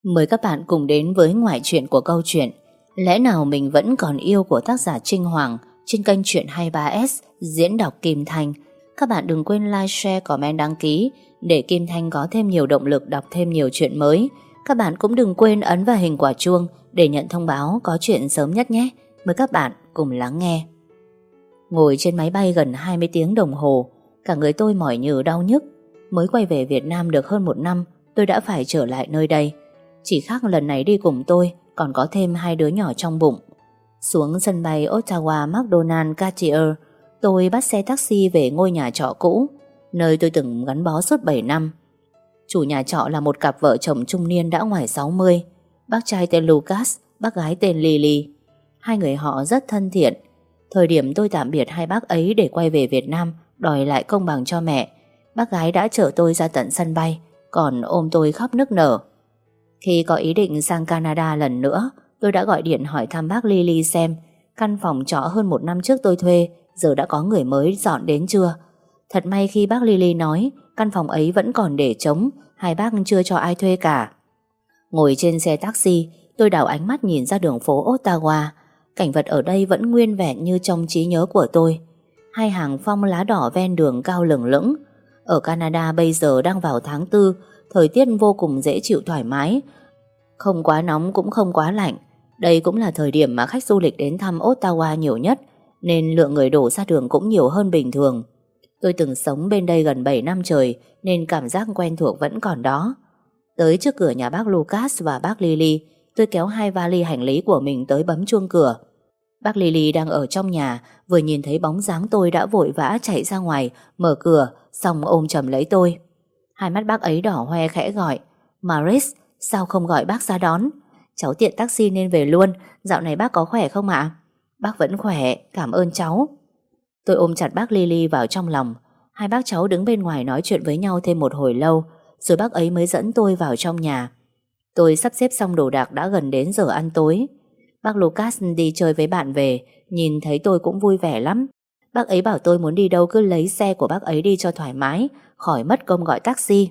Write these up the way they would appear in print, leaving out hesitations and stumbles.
Mời các bạn cùng đến với ngoại truyện của câu chuyện Lẽ nào mình vẫn còn yêu của tác giả Trinh Hoàng trên kênh Chuyện 23S diễn đọc Kim Thanh. Các bạn đừng quên like, share, comment, đăng ký để Kim Thanh có thêm nhiều động lực đọc thêm nhiều chuyện mới. Các bạn cũng đừng quên ấn vào hình quả chuông để nhận thông báo có chuyện sớm nhất nhé. Mời các bạn cùng lắng nghe. Ngồi trên máy bay gần 20 tiếng đồng hồ, cả người tôi mỏi nhừ đau nhức. Mới quay về Việt Nam được hơn 1 năm, tôi đã phải trở lại nơi đây. Chỉ khác lần này đi cùng tôi còn có thêm 2 đứa nhỏ trong bụng. Xuống sân bay Ottawa McDonald Cartier, tôi bắt xe taxi về ngôi nhà trọ cũ, nơi tôi từng gắn bó suốt 7 năm. Chủ nhà trọ là một cặp vợ chồng trung niên đã ngoài 60. Bác trai tên Lucas, bác gái tên Lily. Hai người họ rất thân thiện. Thời điểm tôi tạm biệt hai bác ấy để quay về Việt Nam đòi lại công bằng cho mẹ, bác gái đã chở tôi ra tận sân bay, còn ôm tôi khóc nức nở. Khi có ý định sang Canada lần nữa, tôi đã gọi điện hỏi thăm bác Lily xem căn phòng trọ hơn 1 năm trước tôi thuê giờ đã có người mới dọn đến chưa. Thật may khi bác Lily nói căn phòng ấy vẫn còn để trống, hai bác chưa cho ai thuê cả. Ngồi trên xe taxi, tôi đảo ánh mắt nhìn ra đường phố Ottawa. Cảnh vật ở đây vẫn nguyên vẹn như trong trí nhớ của tôi. Hai hàng phong lá đỏ ven đường cao lừng lững. Ở Canada bây giờ đang vào tháng 4, thời tiết vô cùng dễ chịu thoải mái. Không quá nóng cũng không quá lạnh. Đây cũng là thời điểm mà khách du lịch đến thăm Ottawa nhiều nhất, nên lượng người đổ ra đường cũng nhiều hơn bình thường. Tôi từng sống bên đây gần 7 năm trời, nên cảm giác quen thuộc vẫn còn đó. Tới trước cửa nhà bác Lucas và bác Lily, tôi kéo 2 vali hành lý của mình tới bấm chuông cửa. Bác Lily đang ở trong nhà, vừa nhìn thấy bóng dáng tôi đã vội vã chạy ra ngoài, mở cửa, xong ôm chầm lấy tôi. Hai mắt bác ấy đỏ hoe khẽ gọi: "Maris, sao không gọi bác ra đón? Cháu tiện taxi nên về luôn, dạo này bác có khỏe không ạ?" "Bác vẫn khỏe, cảm ơn cháu." Tôi ôm chặt bác Lily vào trong lòng. Hai bác cháu đứng bên ngoài nói chuyện với nhau thêm một hồi lâu, rồi bác ấy mới dẫn tôi vào trong nhà. Tôi sắp xếp xong đồ đạc đã gần đến giờ ăn tối. Bác Lucas đi chơi với bạn về, nhìn thấy tôi cũng vui vẻ lắm. Bác ấy bảo tôi muốn đi đâu cứ lấy xe của bác ấy đi cho thoải mái, khỏi mất công gọi taxi.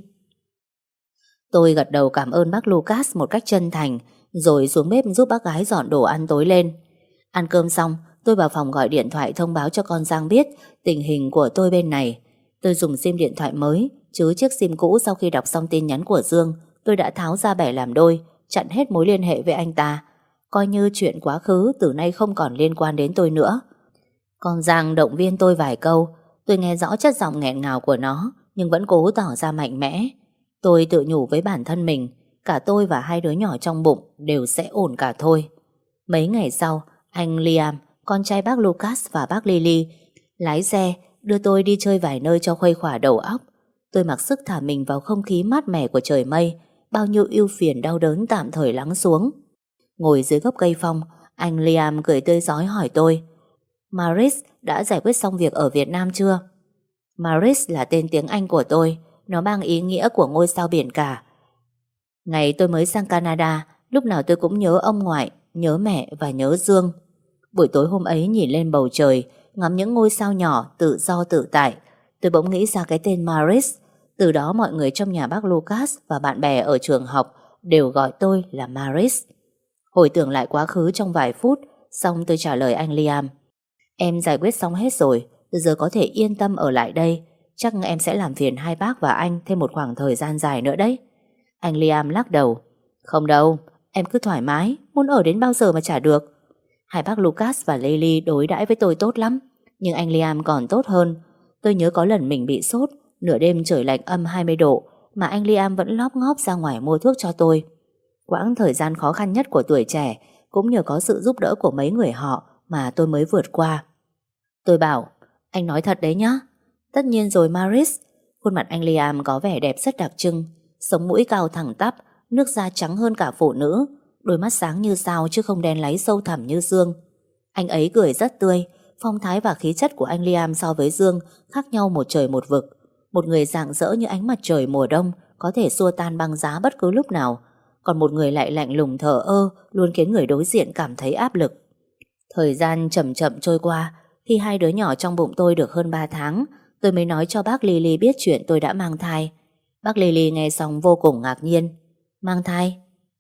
Tôi gật đầu cảm ơn bác Lucas một cách chân thành, rồi xuống bếp giúp bác gái dọn đồ ăn tối lên. Ăn cơm xong, tôi vào phòng gọi điện thoại thông báo cho con Giang biết tình hình của tôi bên này. Tôi dùng sim điện thoại mới, chứ chiếc sim cũ sau khi đọc xong tin nhắn của Dương, tôi đã tháo ra bẻ làm đôi, chặn hết mối liên hệ với anh ta. Coi như chuyện quá khứ từ nay không còn liên quan đến tôi nữa. Con Giang động viên tôi vài câu. Tôi nghe rõ chất giọng nghẹn ngào của nó, nhưng vẫn cố tỏ ra mạnh mẽ. Tôi tự nhủ với bản thân mình, cả tôi và 2 đứa nhỏ trong bụng đều sẽ ổn cả thôi. Mấy ngày sau, anh Liam, con trai bác Lucas và bác Lily, lái xe đưa tôi đi chơi vài nơi cho khuây khỏa đầu óc. Tôi mặc sức thả mình vào không khí mát mẻ của trời mây. Bao nhiêu ưu phiền đau đớn tạm thời lắng xuống. Ngồi dưới gốc cây phong, anh Liam cười tươi rói hỏi tôi: "Maris đã giải quyết xong việc ở Việt Nam chưa?" Maris là tên tiếng Anh của tôi, nó mang ý nghĩa của ngôi sao biển cả. Ngày tôi mới sang Canada, lúc nào tôi cũng nhớ ông ngoại, nhớ mẹ và nhớ Dương. Buổi tối hôm ấy nhìn lên bầu trời, ngắm những ngôi sao nhỏ tự do tự tại, tôi bỗng nghĩ ra cái tên Maris. Từ đó mọi người trong nhà bác Lucas và bạn bè ở trường học đều gọi tôi là Maris. Hồi tưởng lại quá khứ trong vài phút, xong tôi trả lời anh Liam: "Em giải quyết xong hết rồi, từ giờ có thể yên tâm ở lại đây. Chắc em sẽ làm phiền hai bác và anh thêm một khoảng thời gian dài nữa đấy." Anh Liam lắc đầu: "Không đâu, em cứ thoải mái, muốn ở đến bao giờ mà chả được." Hai bác Lucas và Lily đối đãi với tôi tốt lắm, nhưng anh Liam còn tốt hơn. Tôi nhớ có lần mình bị sốt, nửa đêm trời lạnh âm 20 độ, mà anh Liam vẫn lóp ngóp ra ngoài mua thuốc cho tôi. Quãng thời gian khó khăn nhất của tuổi trẻ cũng nhờ có sự giúp đỡ của mấy người họ mà tôi mới vượt qua. Tôi bảo: "Anh nói thật đấy nhá." "Tất nhiên rồi Maris." Khuôn mặt anh Liam có vẻ đẹp rất đặc trưng, sống mũi cao thẳng tắp, nước da trắng hơn cả phụ nữ, đôi mắt sáng như sao chứ không đen láy sâu thẳm như Dương. Anh ấy cười rất tươi. Phong thái và khí chất của anh Liam so với Dương khác nhau một trời một vực. Một người rạng rỡ như ánh mặt trời mùa đông, có thể xua tan băng giá bất cứ lúc nào, còn một người lại lạnh lùng thờ ơ, luôn khiến người đối diện cảm thấy áp lực. Thời gian chậm chậm trôi qua. Khi 2 đứa nhỏ trong bụng tôi được hơn 3 tháng, tôi mới nói cho bác Lily biết chuyện tôi đã mang thai. Bác Lily nghe xong vô cùng ngạc nhiên. "Mang thai?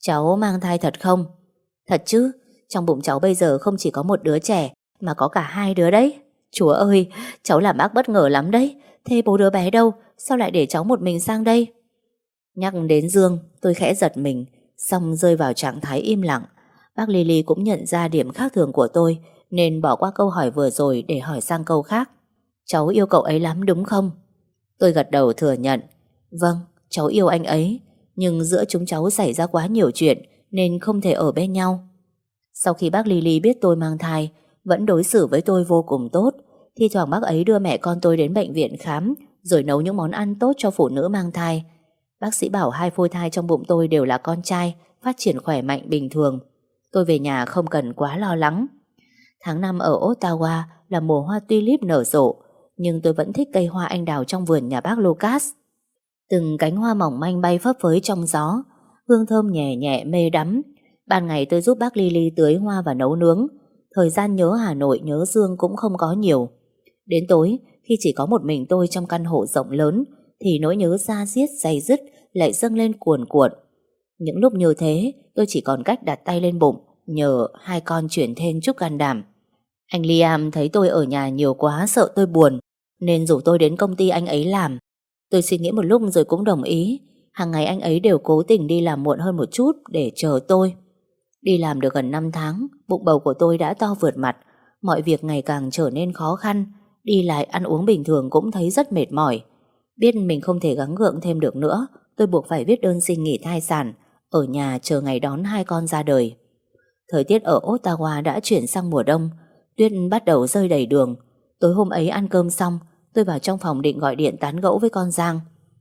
Cháu mang thai thật không? Thật chứ, trong bụng cháu bây giờ không chỉ có một đứa trẻ mà có cả hai đứa đấy. Chúa ơi, cháu làm bác bất ngờ lắm đấy. Thế bố đứa bé đâu? Sao lại để cháu một mình sang đây? Nhắc đến Dương, tôi khẽ giật mình, xong rơi vào trạng thái im lặng. Bác Lily cũng nhận ra điểm khác thường của tôi, nên bỏ qua câu hỏi vừa rồi để hỏi sang câu khác. Cháu yêu cậu ấy lắm đúng không? Tôi gật đầu thừa nhận. Vâng, cháu yêu anh ấy, nhưng giữa chúng cháu xảy ra quá nhiều chuyện nên không thể ở bên nhau. Sau khi bác Lily biết tôi mang thai, vẫn đối xử với tôi vô cùng tốt. Thi thoảng bác ấy đưa mẹ con tôi đến bệnh viện khám, rồi nấu những món ăn tốt cho phụ nữ mang thai. Bác sĩ bảo hai phôi thai trong bụng tôi đều là con trai, phát triển khỏe mạnh bình thường. Tôi về nhà không cần quá lo lắng. Tháng 5 ở Ottawa là mùa hoa tulip nở rộ, nhưng tôi vẫn thích cây hoa anh đào trong vườn nhà bác Lucas. Từng cánh hoa mỏng manh bay phấp phới trong gió, hương thơm nhẹ nhẹ mê đắm. Ban ngày tôi giúp bác Lily tưới hoa và nấu nướng. Thời gian nhớ Hà Nội nhớ Dương cũng không có nhiều. Đến tối, khi chỉ có một mình tôi trong căn hộ rộng lớn, thì nỗi nhớ da diết day dứt lại dâng lên cuồn cuộn. Những lúc như thế, tôi chỉ còn cách đặt tay lên bụng, nhờ hai con chuyển thêm chút can đảm. Anh Liam thấy tôi ở nhà nhiều quá sợ tôi buồn, nên rủ tôi đến công ty anh ấy làm. Tôi suy nghĩ một lúc rồi cũng đồng ý. Hàng ngày anh ấy đều cố tình đi làm muộn hơn một chút để chờ tôi. Đi làm được gần 5 tháng, bụng bầu của tôi đã to vượt mặt. Mọi việc ngày càng trở nên khó khăn. Đi lại ăn uống bình thường cũng thấy rất mệt mỏi. Biết mình không thể gắng gượng thêm được nữa, tôi buộc phải viết đơn xin nghỉ thai sản, ở nhà chờ ngày đón hai con ra đời. Thời tiết ở Ottawa đã chuyển sang mùa đông. Tuyết bắt đầu rơi đầy đường. Tối hôm ấy ăn cơm xong, tôi vào trong phòng định gọi điện tán gẫu với con Giang.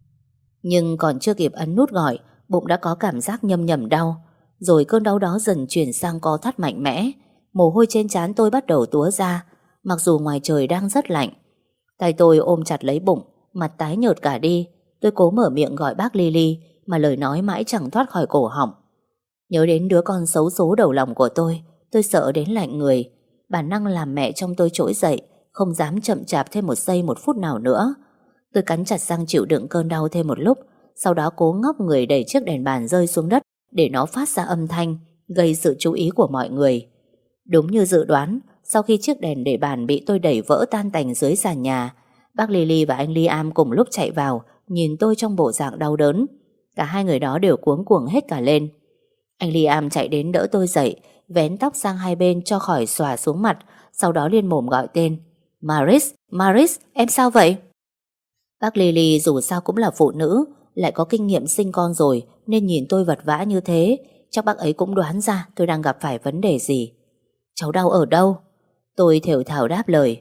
Nhưng còn chưa kịp ấn nút gọi, bụng đã có cảm giác nhâm nhẩm đau. Rồi cơn đau đó dần chuyển sang co thắt mạnh mẽ. Mồ hôi trên trán tôi bắt đầu túa ra, mặc dù ngoài trời đang rất lạnh. Tay tôi ôm chặt lấy bụng, mặt tái nhợt cả đi. Tôi cố mở miệng gọi bác Lily, mà lời nói mãi chẳng thoát khỏi cổ họng. Nhớ đến đứa con xấu số đầu lòng của tôi sợ đến lạnh người. Bản năng làm mẹ trong tôi trỗi dậy, không dám chậm chạp thêm một giây một phút nào nữa. Tôi cắn chặt răng chịu đựng cơn đau thêm một lúc, sau đó cố ngóc người đẩy chiếc đèn bàn rơi xuống đất để nó phát ra âm thanh, gây sự chú ý của mọi người. Đúng như dự đoán, sau khi chiếc đèn để bàn bị tôi đẩy vỡ tan tành dưới sàn nhà, bác Lily và anh Liam cùng lúc chạy vào, nhìn tôi trong bộ dạng đau đớn. Cả hai người đó đều cuống cuồng hết cả lên. Anh Liam chạy đến đỡ tôi dậy, vén tóc sang hai bên cho khỏi xòa xuống mặt, sau đó liên mồm gọi tên. Maris, Maris, em sao vậy? Bác Lily dù sao cũng là phụ nữ, lại có kinh nghiệm sinh con rồi, nên nhìn tôi vật vã như thế, chắc bác ấy cũng đoán ra tôi đang gặp phải vấn đề gì. Cháu đau ở đâu? Tôi thều thào đáp lời.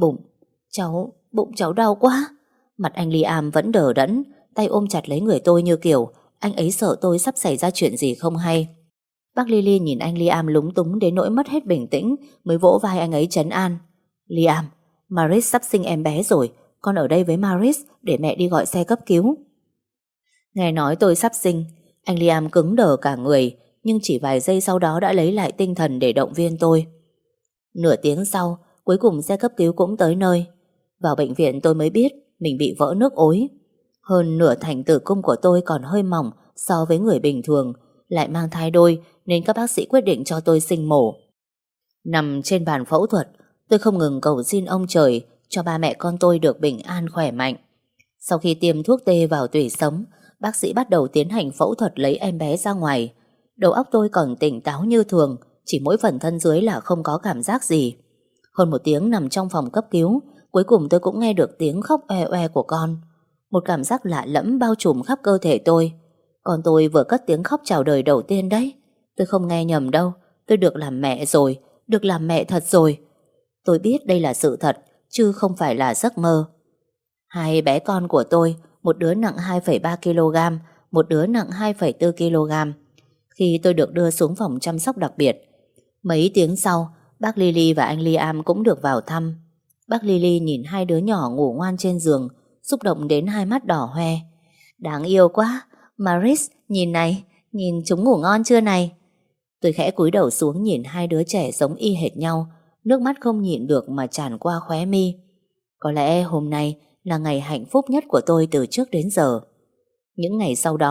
Bụng cháu đau quá. Mặt anh Liam vẫn đờ đẫn, tay ôm chặt lấy người tôi như kiểu anh ấy sợ tôi sắp xảy ra chuyện gì không hay. Bác Lily nhìn anh Liam lúng túng đến nỗi mất hết bình tĩnh, mới vỗ vai anh ấy trấn an. Liam, Maris sắp sinh em bé rồi, con ở đây với Maris để mẹ đi gọi xe cấp cứu. Nghe nói tôi sắp sinh, anh Liam cứng đờ cả người, nhưng chỉ vài giây sau đó đã lấy lại tinh thần để động viên tôi. Nửa tiếng sau, cuối cùng xe cấp cứu cũng tới nơi. Vào bệnh viện tôi mới biết mình bị vỡ nước ối. Hơn nửa thành tử cung của tôi còn hơi mỏng so với người bình thường, lại mang thai đôi nên các bác sĩ quyết định cho tôi sinh mổ. Nằm trên bàn phẫu thuật, tôi không ngừng cầu xin ông trời cho ba mẹ con tôi được bình an khỏe mạnh. Sau khi tiêm thuốc tê vào tủy sống, bác sĩ bắt đầu tiến hành phẫu thuật lấy em bé ra ngoài. Đầu óc tôi còn tỉnh táo như thường, chỉ mỗi phần thân dưới là không có cảm giác gì. Hơn một tiếng nằm trong phòng cấp cứu, cuối cùng tôi cũng nghe được tiếng khóc oe oe của con. Một cảm giác lạ lẫm bao trùm khắp cơ thể tôi. Con tôi vừa cất tiếng khóc chào đời đầu tiên đấy. Tôi không nghe nhầm đâu, tôi được làm mẹ rồi, được làm mẹ thật rồi. Tôi biết đây là sự thật, chứ không phải là giấc mơ. Hai bé con của tôi, một đứa nặng 2,3 kg, một đứa nặng 2,4 kg. Khi tôi được đưa xuống phòng chăm sóc đặc biệt, mấy tiếng sau, bác Lily và anh Liam cũng được vào thăm. Bác Lily nhìn hai đứa nhỏ ngủ ngoan trên giường, xúc động đến hai mắt đỏ hoe. Đáng yêu quá, Maris, nhìn này, nhìn chúng ngủ ngon chưa này? Tôi khẽ cúi đầu xuống nhìn hai đứa trẻ giống y hệt nhau, nước mắt không nhịn được mà tràn qua khóe mi. Có lẽ hôm nay là ngày hạnh phúc nhất của tôi từ trước đến giờ. Những ngày sau đó,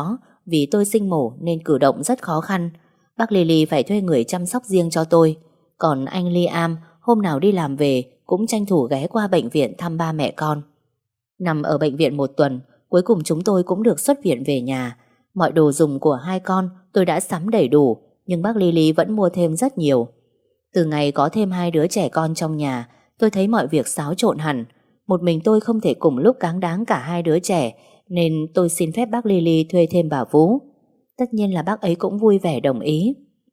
vì tôi sinh mổ nên cử động rất khó khăn. Bác Lily phải thuê người chăm sóc riêng cho tôi. Còn anh Liam hôm nào đi làm về cũng tranh thủ ghé qua bệnh viện thăm ba mẹ con. Nằm ở bệnh viện một tuần, cuối cùng chúng tôi cũng được xuất viện về nhà. Mọi đồ dùng của hai con tôi đã sắm đầy đủ, nhưng bác Lily vẫn mua thêm rất nhiều. Từ ngày có thêm hai đứa trẻ con trong nhà, tôi thấy mọi việc xáo trộn hẳn. Một mình tôi không thể cùng lúc cáng đáng cả hai đứa trẻ, nên tôi xin phép bác Lily thuê thêm bà Vú. Tất nhiên là bác ấy cũng vui vẻ đồng ý.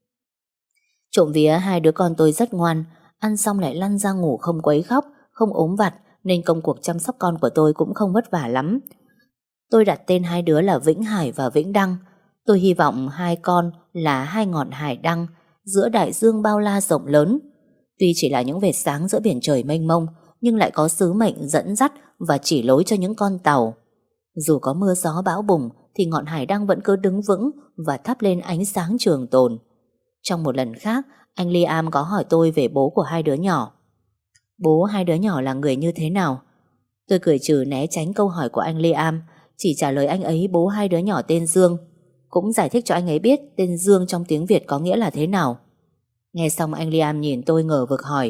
Trộm vía hai đứa con tôi rất ngoan, ăn xong lại lăn ra ngủ không quấy khóc, không ốm vặt, nên công cuộc chăm sóc con của tôi cũng không vất vả lắm. Tôi đặt tên hai đứa là Vĩnh Hải và Vĩnh Đăng. Tôi hy vọng hai con là hai ngọn hải đăng giữa đại dương bao la rộng lớn. Tuy chỉ là những vệt sáng giữa biển trời mênh mông, nhưng lại có sứ mệnh dẫn dắt và chỉ lối cho những con tàu. Dù có mưa gió bão bùng thì ngọn hải đăng vẫn cứ đứng vững và thắp lên ánh sáng trường tồn. Trong một lần khác, anh Liam có hỏi tôi về bố của hai đứa nhỏ. Bố hai đứa nhỏ là người như thế nào? Tôi cười trừ né tránh câu hỏi của anh Liam, chỉ trả lời anh ấy bố hai đứa nhỏ tên Dương. Cũng giải thích cho anh ấy biết tên Dương trong tiếng Việt có nghĩa là thế nào. Nghe xong anh Liam nhìn tôi ngờ vực hỏi: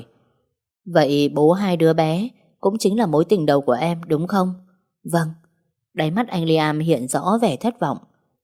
Vậy bố hai đứa bé cũng chính là mối tình đầu của em đúng không? Vâng. Đáy mắt anh Liam hiện rõ vẻ thất vọng.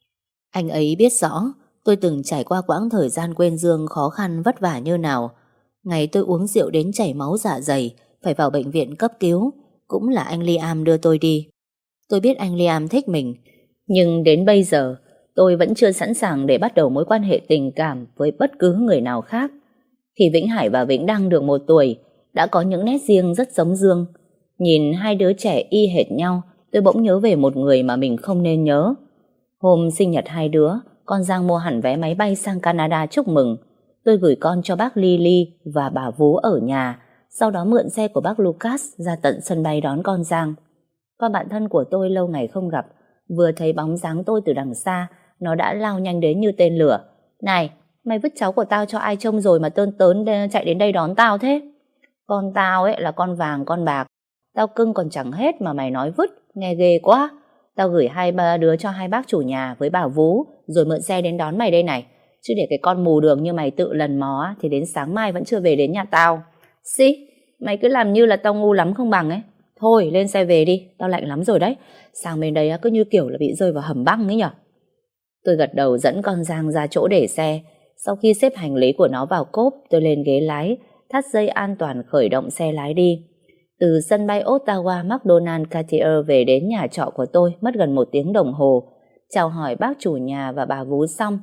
Anh ấy biết rõ tôi từng trải qua quãng thời gian quên Dương khó khăn vất vả như nào. Ngày tôi uống rượu đến chảy máu dạ dày, phải vào bệnh viện cấp cứu, cũng là anh Liam đưa tôi đi. Tôi biết anh Liam thích mình, nhưng đến bây giờ tôi vẫn chưa sẵn sàng để bắt đầu mối quan hệ tình cảm với bất cứ người nào khác. Khi Vĩnh Hải và Vĩnh Đăng được 1 tuổi, đã có những nét riêng rất giống Dương. Nhìn hai đứa trẻ y hệt nhau, tôi bỗng nhớ về một người mà mình không nên nhớ. Hôm sinh nhật hai đứa, con Giang mua hẳn vé máy bay sang Canada chúc mừng. Tôi gửi con cho bác Lily và bà Vú ở nhà, sau đó mượn xe của bác Lucas ra tận sân bay đón con Giang. Con bạn thân của tôi lâu ngày không gặp, vừa thấy bóng dáng tôi từ đằng xa, nó đã lao nhanh đến như tên lửa. Này, mày vứt cháu của tao cho ai trông rồi mà tơn tớn chạy đến đây đón tao thế? Con tao ấy là con vàng con bạc, tao cưng còn chẳng hết mà mày nói vứt, nghe ghê quá. Tao gửi 2-3 đứa cho hai bác chủ nhà với bà Vú, rồi mượn xe đến đón mày đây này. Chứ để cái con mù đường như mày tự lần mò thì đến sáng mai vẫn chưa về đến nhà tao. Xí, mày cứ làm như là tao ngu lắm không bằng ấy. Thôi lên xe về đi, tao lạnh lắm rồi đấy. Sang bên đây cứ như kiểu là bị rơi vào hầm băng ấy nhở. Tôi gật đầu dẫn con Giang ra chỗ để xe. Sau khi xếp hành lý của nó vào cốp, tôi lên ghế lái, thắt dây an toàn khởi động xe lái đi. Từ sân bay Ottawa McDonald Cartier về đến nhà trọ của tôi mất gần 1 tiếng đồng hồ. Chào hỏi bác chủ nhà và bà Vú xong,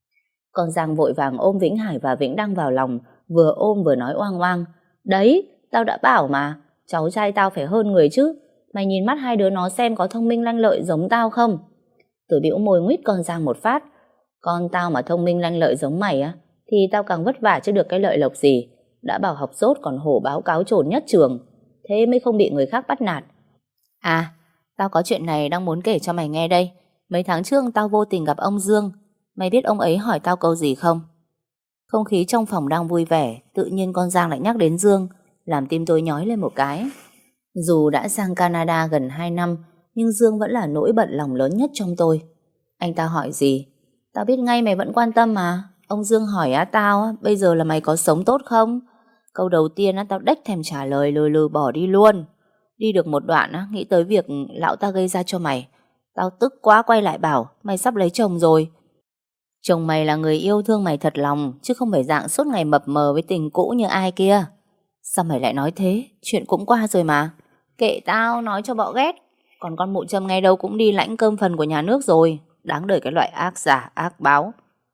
con Giang vội vàng ôm Vĩnh Hải và Vĩnh Đăng vào lòng, vừa ôm vừa nói oang oang: Đấy, tao đã bảo mà, cháu trai tao phải hơn người chứ. Mày nhìn mắt hai đứa nó xem có thông minh lanh lợi giống tao không? Tôi bĩu môi nguýt con Giang một phát. Con tao mà thông minh lanh lợi giống mày á, thì tao càng vất vả chứ được cái lợi lộc gì. Đã bảo học dốt còn hổ báo cáo trồn nhất trường, thế mới không bị người khác bắt nạt. À, tao có chuyện này đang muốn kể cho mày nghe đây. Mấy tháng trước tao vô tình gặp ông Dương. Mày biết ông ấy hỏi tao câu gì không? Không khí trong phòng đang vui vẻ, tự nhiên con Giang lại nhắc đến Dương, làm tim tôi nhói lên một cái. Dù đã sang Canada gần 2 năm, nhưng Dương vẫn là nỗi bận lòng lớn nhất trong tôi. Anh ta hỏi gì? Tao biết ngay mày vẫn quan tâm mà. Ông Dương hỏi tao bây giờ là mày có sống tốt không? Câu đầu tiên tao đếch thèm trả lời, lừ lừ bỏ đi luôn. Đi được một đoạn nghĩ tới việc lão ta gây ra cho mày. Tao tức quá quay lại bảo mày sắp lấy chồng rồi. Chồng mày là người yêu thương mày thật lòng, chứ không phải dạng suốt ngày mập mờ với tình cũ như ai kia. Sao mày lại nói thế? Chuyện cũng qua rồi mà. Kệ tao, nói cho bọ ghét. Còn con mụ Trâm ngay đâu cũng đi lãnh cơm phần của nhà nước rồi. Đáng đời cái loại ác giả, ác báo.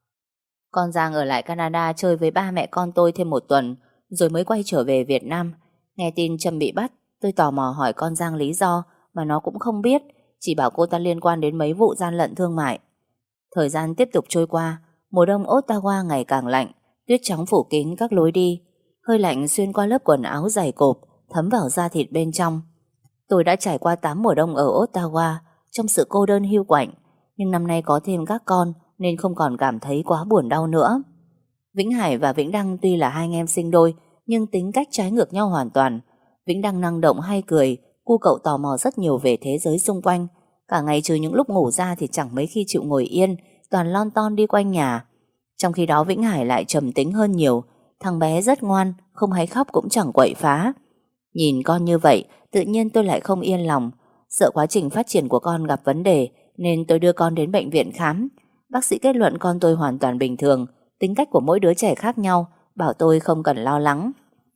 Con Giang ở lại Canada chơi với ba mẹ con tôi thêm 1 tuần, rồi mới quay trở về Việt Nam. Nghe tin Trâm bị bắt, tôi tò mò hỏi con Giang lý do, mà nó cũng không biết, chỉ bảo cô ta liên quan đến mấy vụ gian lận thương mại. Thời gian tiếp tục trôi qua, mùa đông Ottawa ngày càng lạnh, tuyết trắng phủ kín các lối đi, hơi lạnh xuyên qua lớp quần áo dày cộp, thấm vào da thịt bên trong. Tôi đã trải qua 8 mùa đông ở Ottawa trong sự cô đơn hiu quạnh, nhưng năm nay có thêm các con nên không còn cảm thấy quá buồn đau nữa. Vĩnh Hải và Vĩnh Đăng tuy là hai anh em sinh đôi, nhưng tính cách trái ngược nhau hoàn toàn. Vĩnh Đăng năng động hay cười, cu cậu tò mò rất nhiều về thế giới xung quanh. Cả ngày trừ những lúc ngủ ra thì chẳng mấy khi chịu ngồi yên, toàn lon ton đi quanh nhà. Trong khi đó Vĩnh Hải lại trầm tính hơn nhiều. Thằng bé rất ngoan, không hay khóc cũng chẳng quậy phá. Nhìn con như vậy, tự nhiên tôi lại không yên lòng. Sợ quá trình phát triển của con gặp vấn đề, nên tôi đưa con đến bệnh viện khám. Bác sĩ kết luận con tôi hoàn toàn bình thường. Tính cách của mỗi đứa trẻ khác nhau, bảo tôi không cần lo lắng.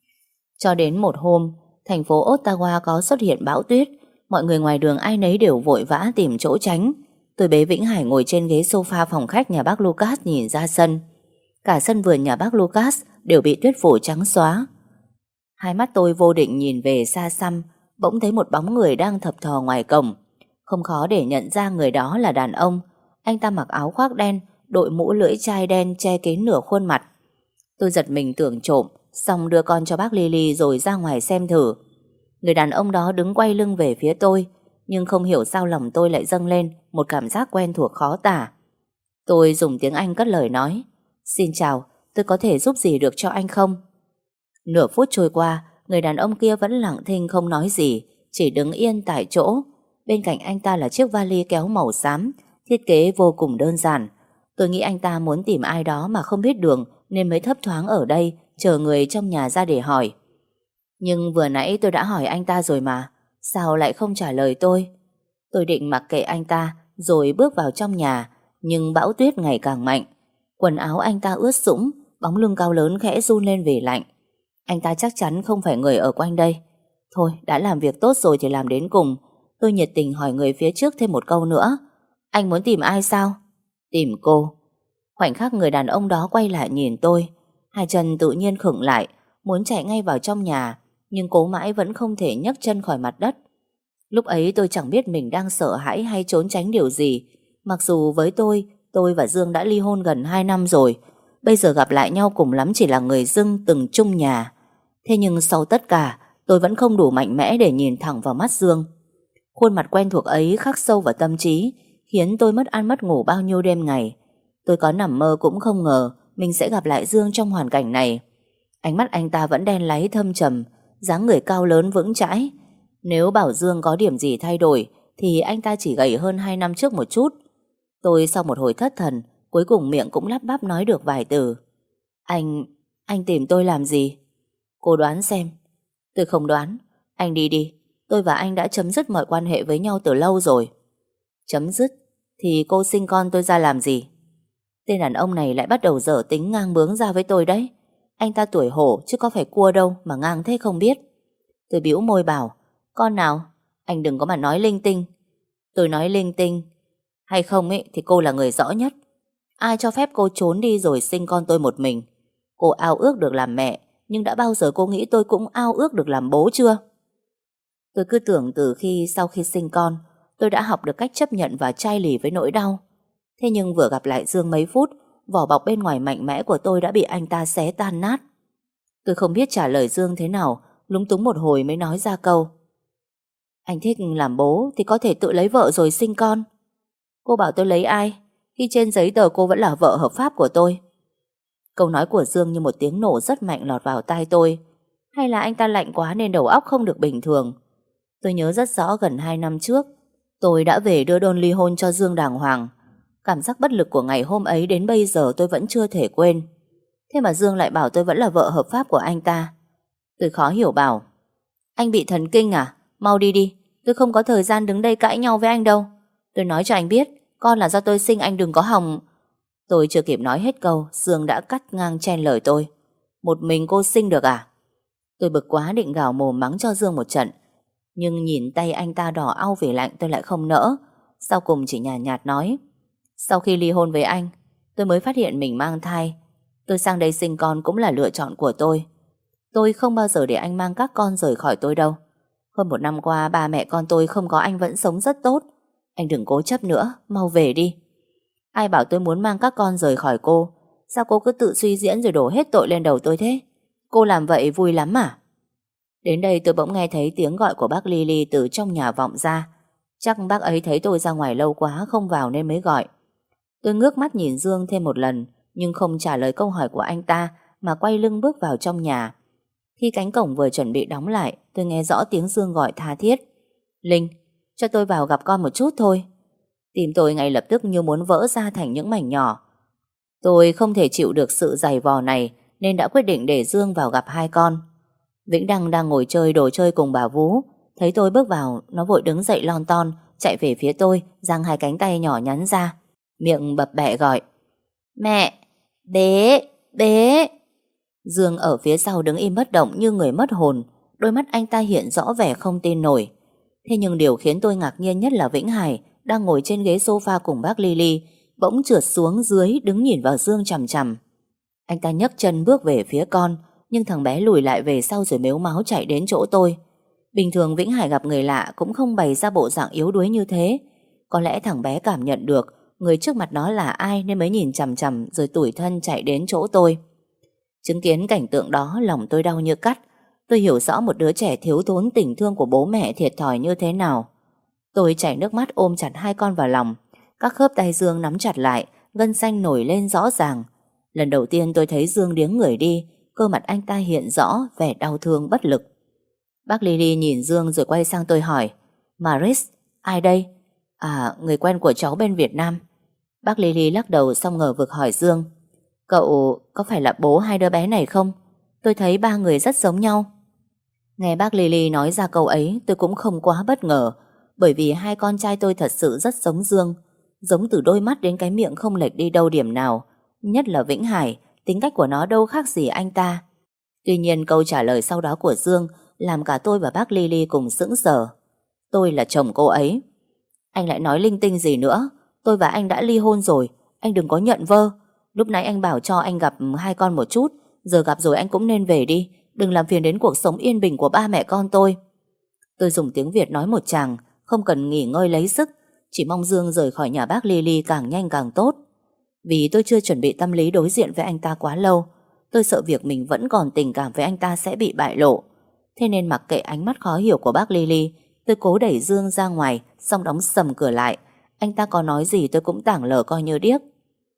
Cho đến một hôm, thành phố Ottawa có xuất hiện bão tuyết. Mọi người ngoài đường ai nấy đều vội vã tìm chỗ tránh. Tôi bế Vĩnh Hải ngồi trên ghế sofa phòng khách nhà bác Lucas nhìn ra sân. Cả sân vườn nhà bác Lucas đều bị tuyết phủ trắng xóa. Hai mắt tôi vô định nhìn về xa xăm, bỗng thấy một bóng người đang thập thò ngoài cổng. Không khó để nhận ra người đó là đàn ông. Anh ta mặc áo khoác đen, đội mũ lưỡi chai đen che kín nửa khuôn mặt. Tôi giật mình tưởng trộm, xong đưa con cho bác Lily rồi ra ngoài xem thử. Người đàn ông đó đứng quay lưng về phía tôi, nhưng không hiểu sao lòng tôi lại dâng lên một cảm giác quen thuộc khó tả. Tôi dùng tiếng Anh cất lời nói: "Xin chào, tôi có thể giúp gì được cho anh không?" Nửa phút trôi qua, người đàn ông kia vẫn lặng thinh không nói gì, chỉ đứng yên tại chỗ. Bên cạnh anh ta là chiếc vali kéo màu xám, thiết kế vô cùng đơn giản. Tôi nghĩ anh ta muốn tìm ai đó mà không biết đường nên mới thấp thoáng ở đây, chờ người trong nhà ra để hỏi. Nhưng vừa nãy tôi đã hỏi anh ta rồi mà, sao lại không trả lời tôi? Tôi định mặc kệ anh ta rồi bước vào trong nhà, nhưng bão tuyết ngày càng mạnh. Quần áo anh ta ướt sũng, bóng lưng cao lớn khẽ run lên vì lạnh. Anh ta chắc chắn không phải người ở quanh đây. Thôi, đã làm việc tốt rồi thì làm đến cùng. Tôi nhiệt tình hỏi người phía trước thêm một câu nữa: "Anh muốn tìm ai sao?" "Tìm cô." Khoảnh khắc người đàn ông đó quay lại nhìn tôi, hai chân tự nhiên khựng lại, muốn chạy ngay vào trong nhà, nhưng cố mãi vẫn không thể nhấc chân khỏi mặt đất. Lúc ấy tôi chẳng biết mình đang sợ hãi hay trốn tránh điều gì. Mặc dù với tôi và Dương đã ly hôn gần 2 năm rồi. Bây giờ gặp lại nhau cùng lắm chỉ là người dưng từng chung nhà. Thế nhưng sau tất cả, tôi vẫn không đủ mạnh mẽ để nhìn thẳng vào mắt Dương. Khuôn mặt quen thuộc ấy khắc sâu vào tâm trí, khiến tôi mất ăn mất ngủ bao nhiêu đêm ngày. Tôi có nằm mơ cũng không ngờ mình sẽ gặp lại Dương trong hoàn cảnh này. Ánh mắt anh ta vẫn đen láy thâm trầm, dáng người cao lớn vững chãi. Nếu bảo Dương có điểm gì thay đổi thì anh ta chỉ gầy hơn 2 năm trước một chút. Tôi sau một hồi thất thần, cuối cùng miệng cũng lắp bắp nói được vài từ. Anh tìm tôi làm gì?" "Cô đoán xem." "Tôi không đoán. Anh đi đi. Tôi và anh đã chấm dứt mọi quan hệ với nhau từ lâu rồi." "Chấm dứt? Thì cô sinh con tôi ra làm gì?" Tên đàn ông này lại bắt đầu dở tính ngang bướng ra với tôi đấy. Anh ta tuổi hổ chứ có phải cua đâu mà ngang thế không biết. Tôi bĩu môi bảo: "Con nào? Anh đừng có mà nói linh tinh." "Tôi nói linh tinh hay không ấy thì cô là người rõ nhất. Ai cho phép cô trốn đi rồi sinh con tôi một mình? Cô ao ước được làm mẹ, nhưng đã bao giờ cô nghĩ tôi cũng ao ước được làm bố chưa?" Tôi cứ tưởng từ sau khi sinh con, tôi đã học được cách chấp nhận và chai lì với nỗi đau. Thế nhưng vừa gặp lại Dương mấy phút, vỏ bọc bên ngoài mạnh mẽ của tôi đã bị anh ta xé tan nát. Tôi không biết trả lời Dương thế nào, lúng túng một hồi mới nói ra câu: "Anh thích làm bố thì có thể tự lấy vợ rồi sinh con." "Cô bảo tôi lấy ai, khi trên giấy tờ cô vẫn là vợ hợp pháp của tôi?" Câu nói của Dương như một tiếng nổ rất mạnh lọt vào tai tôi. Hay là anh ta lạnh quá nên đầu óc không được bình thường? Tôi nhớ rất rõ gần 2 năm trước, tôi đã về đưa đơn ly hôn cho Dương đàng hoàng. Cảm giác bất lực của ngày hôm ấy đến bây giờ tôi vẫn chưa thể quên. Thế mà Dương lại bảo tôi vẫn là vợ hợp pháp của anh ta. Tôi khó hiểu bảo: "Anh bị thần kinh à? Mau đi đi, tôi không có thời gian đứng đây cãi nhau với anh đâu. Tôi nói cho anh biết, con là do tôi sinh, anh đừng có hòng." Tôi chưa kịp nói hết câu, Dương đã cắt ngang chen lời tôi: "Một mình cô sinh được à?" Tôi bực quá định gào mồm mắng cho Dương một trận, nhưng nhìn tay anh ta đỏ au vì lạnh tôi lại không nỡ. Sau cùng chỉ nhàn nhạt nói: "Sau khi ly hôn với anh, tôi mới phát hiện mình mang thai. Tôi sang đây sinh con cũng là lựa chọn của tôi. Tôi không bao giờ để anh mang các con rời khỏi tôi đâu. Hơn 1 năm qua ba mẹ con tôi không có anh vẫn sống rất tốt. Anh đừng cố chấp nữa, mau về đi." "Ai bảo tôi muốn mang các con rời khỏi cô? Sao cô cứ tự suy diễn rồi đổ hết tội lên đầu tôi thế? Cô làm vậy vui lắm à?" Đến đây tôi bỗng nghe thấy tiếng gọi của bác Lily từ trong nhà vọng ra. Chắc bác ấy thấy tôi ra ngoài lâu quá không vào nên mới gọi. Tôi ngước mắt nhìn Dương thêm một lần, nhưng không trả lời câu hỏi của anh ta mà quay lưng bước vào trong nhà. Khi cánh cổng vừa chuẩn bị đóng lại, tôi nghe rõ tiếng Dương gọi tha thiết: "Linh, cho tôi vào gặp con một chút thôi. Tim tôi ngay lập tức như muốn vỡ ra thành những mảnh nhỏ. Tôi không thể chịu được sự giày vò này nên đã quyết định để Dương vào gặp hai con. Vĩnh Đăng đang ngồi chơi đồ chơi cùng bà Vú. Thấy tôi bước vào, nó vội đứng dậy lon ton, chạy về phía tôi, giang hai cánh tay nhỏ nhắn ra, miệng bập bẹ gọi: Mẹ, bế, bế. Dương ở phía sau đứng im bất động như người mất hồn. Đôi mắt anh ta hiện rõ vẻ không tin nổi. Thế nhưng điều khiến tôi ngạc nhiên nhất là Vĩnh Hải đang ngồi trên ghế sofa cùng bác Lily bỗng trượt xuống dưới đứng nhìn vào Dương chằm chằm. Anh ta nhấc chân bước về phía con, nhưng thằng bé lùi lại về sau rồi mếu máo chạy đến chỗ tôi. Bình thường Vĩnh Hải gặp người lạ cũng không bày ra bộ dạng yếu đuối như thế. Có lẽ thằng bé cảm nhận được người trước mặt nó là ai nên mới nhìn chằm chằm rồi tủi thân chạy đến chỗ tôi. Chứng kiến cảnh tượng đó, lòng tôi đau như cắt. Tôi hiểu rõ một đứa trẻ thiếu thốn tình thương của bố mẹ thiệt thòi như thế nào. Tôi chảy nước mắt ôm chặt hai con vào lòng. Các khớp tay Dương nắm chặt lại, gân xanh nổi lên rõ ràng. Lần đầu tiên tôi thấy Dương điếng người đi, cơ mặt anh ta hiện rõ vẻ đau thương bất lực. Bác Lily nhìn Dương rồi quay sang tôi hỏi: Maris, ai đây? À, người quen của cháu bên Việt Nam. Bác Lily lắc đầu xong ngờ vực hỏi Dương: Cậu có phải là bố hai đứa bé này không? Tôi thấy ba người rất giống nhau. Nghe bác Lily nói ra câu ấy, tôi cũng không quá bất ngờ, bởi vì hai con trai tôi thật sự rất giống Dương. Giống từ đôi mắt đến cái miệng không lệch đi đâu điểm nào. Nhất là Vĩnh Hải, tính cách của nó đâu khác gì anh ta. Tuy nhiên câu trả lời sau đó của Dương làm cả tôi và bác Lily cùng sững sờ. Tôi là chồng cô ấy. Anh lại nói linh tinh gì nữa? Tôi và anh đã ly hôn rồi, anh đừng có nhận vơ. Lúc nãy anh bảo cho anh gặp hai con một chút, giờ gặp rồi anh cũng nên về đi, đừng làm phiền đến cuộc sống yên bình của ba mẹ con tôi. Tôi dùng tiếng Việt nói một tràng, không cần nghỉ ngơi lấy sức, chỉ mong Dương rời khỏi nhà bác Lily càng nhanh càng tốt. Vì tôi chưa chuẩn bị tâm lý đối diện với anh ta quá lâu. Tôi sợ việc mình vẫn còn tình cảm với anh ta sẽ bị bại lộ. Thế nên mặc kệ ánh mắt khó hiểu của bác Lily, tôi cố đẩy Dương ra ngoài, xong đóng sầm cửa lại. Anh ta có nói gì tôi cũng tảng lờ coi như điếc.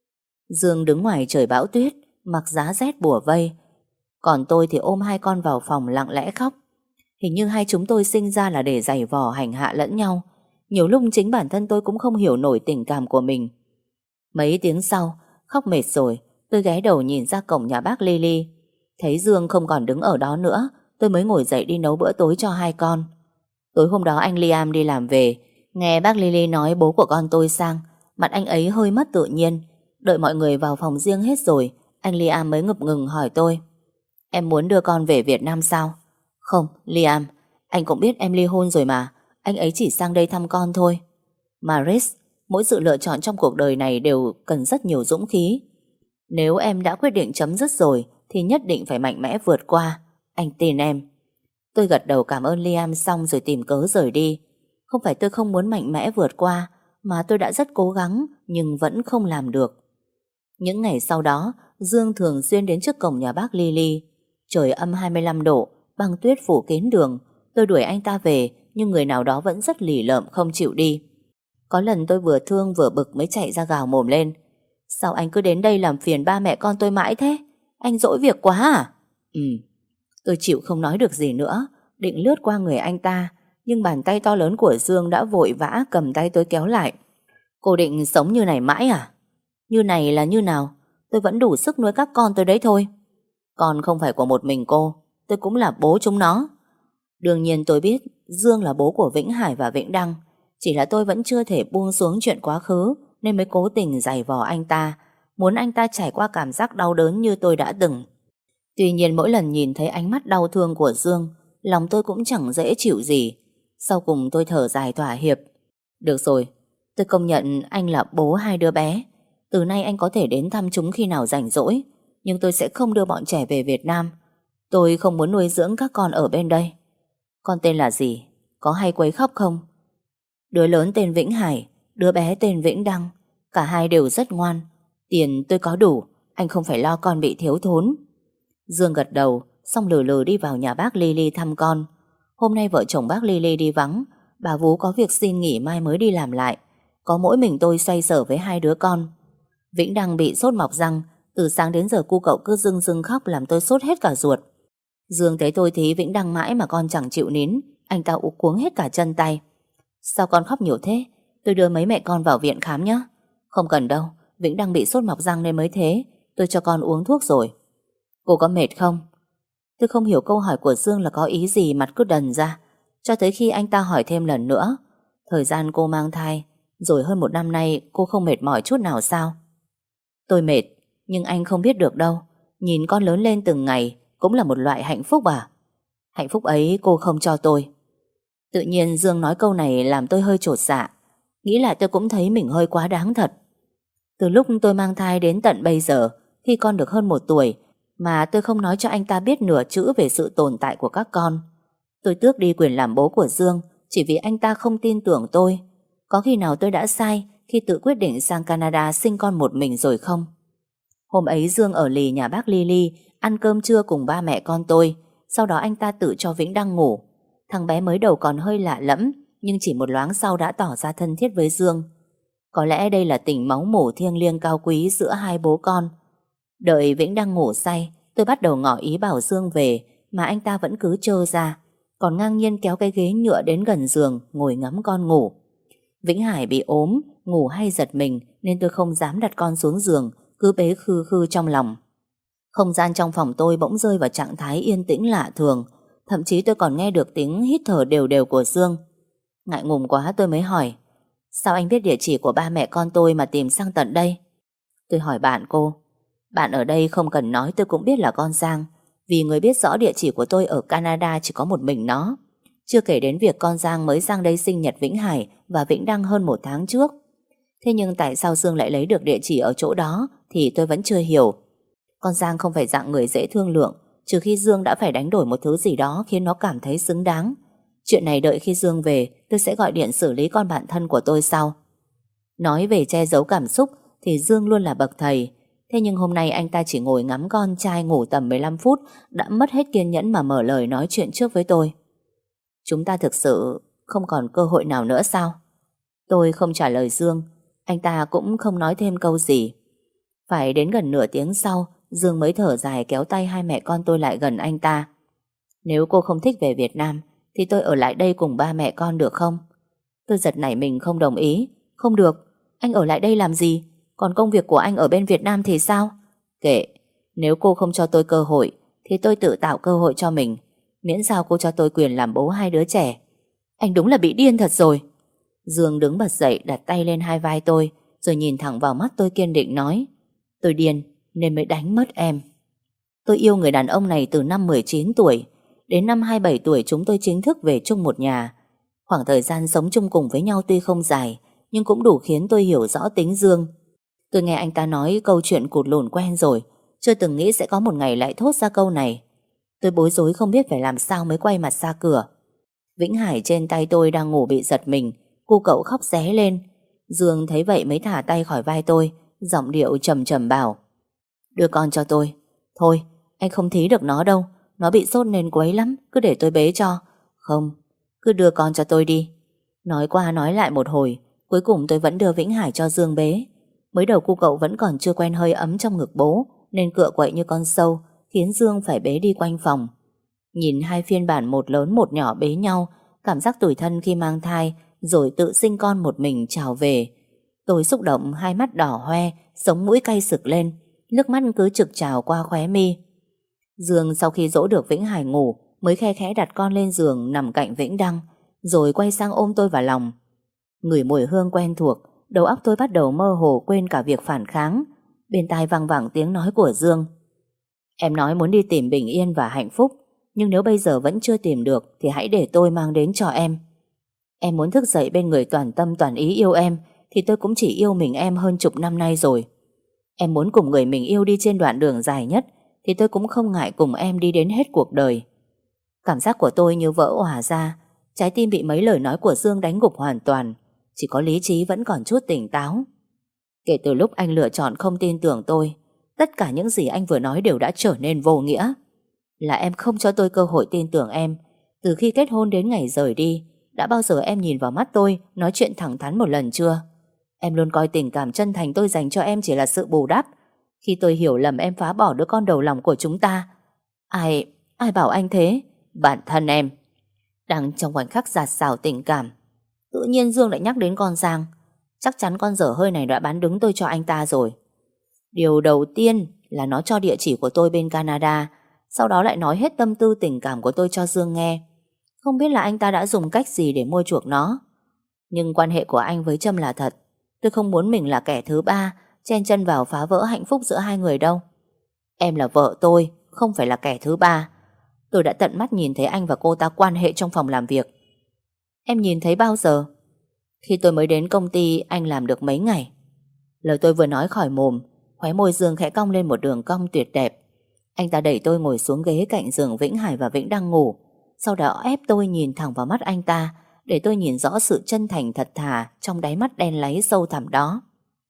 Dương đứng ngoài trời bão tuyết, mặc giá rét bủa vây. Còn tôi thì ôm hai con vào phòng lặng lẽ khóc. Hình như hai chúng tôi sinh ra là để giày vò hành hạ lẫn nhau. Nhiều lúc chính bản thân tôi cũng không hiểu nổi tình cảm của mình. Mấy tiếng sau, khóc mệt rồi, tôi ghé đầu nhìn ra cổng nhà bác Lily. Thấy Dương không còn đứng ở đó nữa, tôi mới ngồi dậy đi nấu bữa tối cho hai con. Tối hôm đó anh Liam đi làm về, nghe bác Lily nói bố của con tôi sang, mặt anh ấy hơi mất tự nhiên. Đợi mọi người vào phòng riêng hết rồi, anh Liam mới ngập ngừng hỏi tôi: Em muốn đưa con về Việt Nam sao? Không, Liam, anh cũng biết em ly hôn rồi mà, anh ấy chỉ sang đây thăm con thôi. Maris, mỗi sự lựa chọn trong cuộc đời này đều cần rất nhiều dũng khí. Nếu em đã quyết định chấm dứt rồi thì nhất định phải mạnh mẽ vượt qua. Anh tin em. Tôi gật đầu cảm ơn Liam xong rồi tìm cớ rời đi. Không phải tôi không muốn mạnh mẽ vượt qua, mà tôi đã rất cố gắng nhưng vẫn không làm được. Những ngày sau đó, Dương thường xuyên đến trước cổng nhà bác Lily. Trời âm 25 độ, băng tuyết phủ kín đường. Tôi đuổi anh ta về, nhưng người nào đó vẫn rất lì lợm không chịu đi. Có lần tôi vừa thương vừa bực mới chạy ra gào mồm lên: Sao anh cứ đến đây làm phiền ba mẹ con tôi mãi thế? Anh dỗi việc quá à? Tôi chịu không nói được gì nữa, định lướt qua người anh ta, nhưng bàn tay to lớn của Dương đã vội vã cầm tay tôi kéo lại. Cô định sống như này mãi à? Như này là như nào? Tôi vẫn đủ sức nuôi các con tôi đấy thôi. Con không phải của một mình cô, tôi cũng là bố chúng nó. Đương nhiên tôi biết Dương là bố của Vĩnh Hải và Vĩnh Đăng. Chỉ là tôi vẫn chưa thể buông xuống chuyện quá khứ, nên mới cố tình giày vò anh ta, muốn anh ta trải qua cảm giác đau đớn như tôi đã từng. Tuy nhiên mỗi lần nhìn thấy ánh mắt đau thương của Dương, lòng tôi cũng chẳng dễ chịu gì. Sau cùng tôi thở dài thỏa hiệp. Được rồi, tôi công nhận anh là bố hai đứa bé. Từ nay anh có thể đến thăm chúng khi nào rảnh rỗi, nhưng tôi sẽ không đưa bọn trẻ về Việt Nam. Tôi không muốn nuôi dưỡng các con ở bên đây. Con tên là gì? Có hay quấy khóc không? Đứa lớn tên Vĩnh Hải, đứa bé tên Vĩnh Đăng. Cả hai đều rất ngoan. Tiền tôi có đủ, anh không phải lo con bị thiếu thốn. Dương gật đầu, xong lừ lừ đi vào nhà bác Lily thăm con. Hôm nay vợ chồng bác Lily đi vắng, bà Vú có việc xin nghỉ mai mới đi làm lại. Có mỗi mình tôi xoay sở với hai đứa con. Vĩnh Đăng bị sốt mọc răng, từ sáng đến giờ cu cậu cứ rưng rưng khóc làm tôi sốt hết cả ruột. Dương thấy tôi thí Vĩnh Đăng mãi mà con chẳng chịu nín, anh ta ú cuống hết cả chân tay. Sao con khóc nhiều thế? Tôi đưa mấy mẹ con vào viện khám nhé. Không cần đâu, Vĩnh đang bị sốt mọc răng nên mới thế. Tôi cho con uống thuốc rồi. Cô có mệt không? Tôi không hiểu câu hỏi của Dương là có ý gì, mặt cứ đần ra. Cho tới khi anh ta hỏi thêm lần nữa. Thời gian cô mang thai, rồi hơn 1 năm nay cô không mệt mỏi chút nào sao? Tôi mệt, nhưng anh không biết được đâu. Nhìn con lớn lên từng ngày cũng là một loại hạnh phúc à? Hạnh phúc ấy cô không cho tôi. Tự nhiên Dương nói câu này làm tôi hơi chột dạ. Nghĩ lại tôi cũng thấy mình hơi quá đáng thật. Từ lúc tôi mang thai đến tận bây giờ, khi con được hơn 1 tuổi, mà tôi không nói cho anh ta biết nửa chữ về sự tồn tại của các con. Tôi tước đi quyền làm bố của Dương chỉ vì anh ta không tin tưởng tôi. Có khi nào tôi đã sai khi tự quyết định sang Canada sinh con một mình rồi không? Hôm ấy Dương ở lì nhà bác Lily ăn cơm trưa cùng ba mẹ con tôi. Sau đó anh ta tự cho Vĩnh Đăng ngủ. Thằng bé mới đầu còn hơi lạ lẫm, nhưng chỉ một loáng sau đã tỏ ra thân thiết với Dương. Có lẽ đây là tình máu mủ thiêng liêng cao quý giữa hai bố con. Đợi Vĩnh đang ngủ say, tôi bắt đầu ngỏ ý bảo Dương về, mà anh ta vẫn cứ trơ ra, còn ngang nhiên kéo cái ghế nhựa đến gần giường ngồi ngắm con ngủ. Vĩnh Hải bị ốm, ngủ hay giật mình nên tôi không dám đặt con xuống giường, cứ bế khư khư trong lòng. Không gian trong phòng tôi bỗng rơi vào trạng thái yên tĩnh lạ thường. Thậm chí tôi còn nghe được tiếng hít thở đều đều của Dương. Ngại ngùng quá tôi mới hỏi: sao anh biết địa chỉ của ba mẹ con tôi mà tìm sang tận đây? Tôi hỏi bạn cô. Bạn ở đây không cần nói tôi cũng biết là con Giang, vì người biết rõ địa chỉ của tôi ở Canada chỉ có một mình nó. Chưa kể đến việc con Giang mới sang đây sinh nhật Vĩnh Hải và Vĩnh Đăng hơn 1 tháng trước. Thế nhưng tại sao Dương lại lấy được địa chỉ ở chỗ đó thì tôi vẫn chưa hiểu. Con Giang không phải dạng người dễ thương lượng, trừ khi Dương đã phải đánh đổi một thứ gì đó khiến nó cảm thấy xứng đáng. Chuyện này đợi khi Dương về tôi sẽ gọi điện xử lý con bạn thân của tôi sau. Nói về che giấu cảm xúc thì Dương luôn là bậc thầy. Thế nhưng hôm nay anh ta chỉ ngồi ngắm con trai ngủ tầm 15 phút đã mất hết kiên nhẫn mà mở lời nói chuyện trước với tôi. Chúng ta thực sự không còn cơ hội nào nữa sao? Tôi không trả lời Dương. Anh ta cũng không nói thêm câu gì. Phải đến gần nửa tiếng sau, Dương mới thở dài kéo tay hai mẹ con tôi lại gần anh ta. Nếu cô không thích về Việt Nam thì tôi ở lại đây cùng ba mẹ con được không? Tôi giật nảy mình không đồng ý. Không được, anh ở lại đây làm gì? Còn công việc của anh ở bên Việt Nam thì sao? Kệ, nếu cô không cho tôi cơ hội thì tôi tự tạo cơ hội cho mình. Miễn sao cô cho tôi quyền làm bố 2 đứa trẻ. Anh đúng là bị điên thật rồi. Dương đứng bật dậy đặt tay lên hai vai tôi, rồi nhìn thẳng vào mắt tôi kiên định nói: tôi điên nên mới đánh mất em. Tôi yêu người đàn ông này từ năm 19 tuổi. Đến năm 27 tuổi chúng tôi chính thức về chung một nhà. Khoảng thời gian sống chung cùng với nhau tuy không dài, nhưng cũng đủ khiến tôi hiểu rõ tính Dương. Tôi nghe anh ta nói câu chuyện cụt lùn quen rồi, chưa từng nghĩ sẽ có một ngày lại thốt ra câu này. Tôi bối rối không biết phải làm sao mới quay mặt ra cửa. Vĩnh Hải trên tay tôi đang ngủ bị giật mình, cu cậu khóc ré lên. Dương thấy vậy mới thả tay khỏi vai tôi, giọng điệu trầm trầm bảo: đưa con cho tôi. Thôi, anh không thí được nó đâu, nó bị sốt nên quấy lắm, cứ để tôi bế cho. Không, cứ đưa con cho tôi đi. Nói qua nói lại một hồi, cuối cùng tôi vẫn đưa Vĩnh Hải cho Dương bế. Mới đầu cu cậu vẫn còn chưa quen hơi ấm trong ngực bố, nên cựa quậy như con sâu, khiến Dương phải bế đi quanh phòng. Nhìn hai phiên bản một lớn một nhỏ bế nhau, cảm giác tủi thân khi mang thai rồi tự sinh con một mình trào về. Tôi xúc động, hai mắt đỏ hoe, sống mũi cay sực lên, nước mắt cứ trực trào qua khóe mi. Dương sau khi dỗ được Vĩnh Hải ngủ mới khe khẽ đặt con lên giường nằm cạnh Vĩnh Đăng, rồi quay sang ôm tôi vào lòng. Ngửi mùi hương quen thuộc, đầu óc tôi bắt đầu mơ hồ quên cả việc phản kháng. Bên tai vang vẳng tiếng nói của Dương: em nói muốn đi tìm bình yên và hạnh phúc, nhưng nếu bây giờ vẫn chưa tìm được thì hãy để tôi mang đến cho em. Em muốn thức dậy bên người toàn tâm toàn ý yêu em thì tôi cũng chỉ yêu mình em hơn chục năm nay rồi. Em muốn cùng người mình yêu đi trên đoạn đường dài nhất thì tôi cũng không ngại cùng em đi đến hết cuộc đời. Cảm giác của tôi như vỡ òa ra, trái tim bị mấy lời nói của Dương đánh gục hoàn toàn, chỉ có lý trí vẫn còn chút tỉnh táo. Kể từ lúc anh lựa chọn không tin tưởng tôi, tất cả những gì anh vừa nói đều đã trở nên vô nghĩa. Là em không cho tôi cơ hội tin tưởng em. Từ khi kết hôn đến ngày rời đi, đã bao giờ em nhìn vào mắt tôi nói chuyện thẳng thắn một lần chưa? Em luôn coi tình cảm chân thành tôi dành cho em chỉ là sự bù đắp. Khi tôi hiểu lầm em phá bỏ đứa con đầu lòng của chúng ta. Ai bảo anh thế? Bản thân em. Đang trong khoảnh khắc dạt dào tình cảm, Tự nhiên Dương lại nhắc đến con Giang. Chắc chắn con dở hơi này đã bán đứng tôi cho anh ta rồi. Điều đầu tiên là nó cho địa chỉ của tôi bên Canada, sau đó lại nói hết tâm tư tình cảm của tôi cho Dương nghe. Không biết là anh ta đã dùng cách gì để mua chuộc nó. Nhưng quan hệ của anh với Trâm là thật. Tôi không muốn mình là kẻ thứ ba chen chân vào phá vỡ hạnh phúc giữa hai người đâu. Em là vợ tôi, không phải là kẻ thứ ba. Tôi đã tận mắt nhìn thấy anh và cô ta quan hệ trong phòng làm việc. Em nhìn thấy bao giờ? Khi tôi mới đến công ty anh làm được mấy ngày. Lời tôi vừa nói khỏi mồm, khóe môi Dương khẽ cong lên một đường cong tuyệt đẹp. Anh ta đẩy tôi ngồi xuống ghế cạnh giường Vĩnh Hải và Vĩnh đang ngủ. Sau đó ép tôi nhìn thẳng vào mắt anh ta, để tôi nhìn rõ sự chân thành thật thà trong đáy mắt đen láy sâu thẳm đó.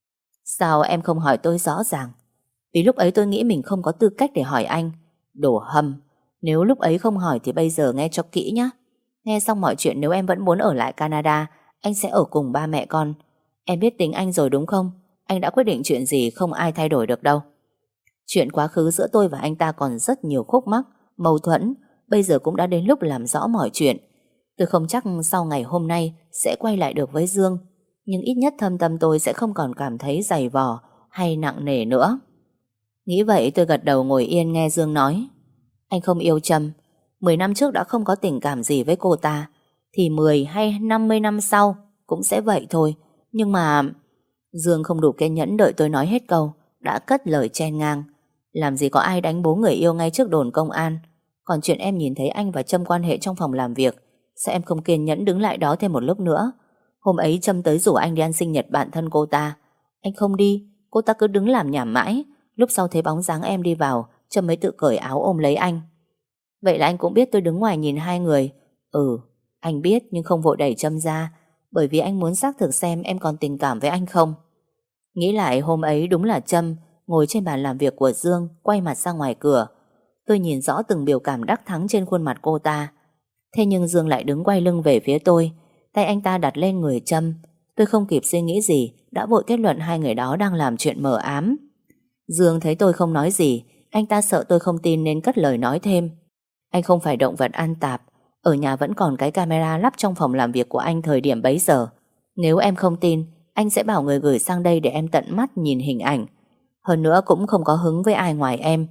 Sao em không hỏi tôi rõ ràng? Vì lúc ấy tôi nghĩ mình không có tư cách để hỏi anh. Đồ hâm. Nếu lúc ấy không hỏi thì bây giờ nghe cho kỹ nhé. Nghe xong mọi chuyện, nếu em vẫn muốn ở lại Canada, anh sẽ ở cùng ba mẹ con. Em biết tính anh rồi đúng không? Anh đã quyết định chuyện gì không ai thay đổi được đâu. Chuyện quá khứ giữa tôi và anh ta còn rất nhiều khúc mắc, mâu thuẫn. Bây giờ cũng đã đến lúc làm rõ mọi chuyện. Tôi không chắc sau ngày hôm nay sẽ quay lại được với Dương, nhưng ít nhất thâm tâm tôi sẽ không còn cảm thấy dày vò hay nặng nề nữa. Nghĩ vậy tôi gật đầu ngồi yên nghe Dương nói. Anh không yêu Trâm. 10 năm trước đã không có tình cảm gì với cô ta, thì 10 hay 50 năm sau cũng sẽ vậy thôi. Nhưng mà... Dương không đủ kiên nhẫn đợi tôi nói hết câu, đã cất lời chen ngang. Làm gì có ai đánh bố người yêu ngay trước đồn công an. Còn chuyện em nhìn thấy anh và Trâm quan hệ trong phòng làm việc, sao em không kiên nhẫn đứng lại đó thêm một lúc nữa? Hôm ấy Trâm tới rủ anh đi ăn sinh nhật bạn thân cô ta. Anh không đi, cô ta cứ đứng làm nhảm mãi. Lúc sau thấy bóng dáng em đi vào, Trâm mới tự cởi áo ôm lấy anh. Vậy là anh cũng biết tôi đứng ngoài nhìn hai người. Ừ, anh biết nhưng không vội đẩy Trâm ra, bởi vì anh muốn xác thực xem em còn tình cảm với anh không. Nghĩ lại hôm ấy đúng là Trâm ngồi trên bàn làm việc của Dương, quay mặt ra ngoài cửa. Tôi nhìn rõ từng biểu cảm đắc thắng trên khuôn mặt cô ta. Thế nhưng Dương lại đứng quay lưng về phía tôi, tay anh ta đặt lên người Trâm. Tôi không kịp suy nghĩ gì, đã vội kết luận hai người đó đang làm chuyện mờ ám. Dương thấy tôi không nói gì, anh ta sợ tôi không tin nên cất lời nói thêm. Anh không phải động vật ăn tạp. Ở nhà vẫn còn cái camera lắp trong phòng làm việc của anh thời điểm bấy giờ. Nếu em không tin, anh sẽ bảo người gửi sang đây để em tận mắt nhìn hình ảnh. Hơn nữa cũng không có hứng với ai ngoài em.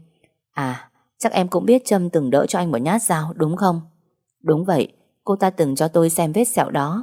À, chắc em cũng biết Trâm từng đỡ cho anh một nhát dao đúng không? Đúng vậy, cô ta từng cho tôi xem vết sẹo đó.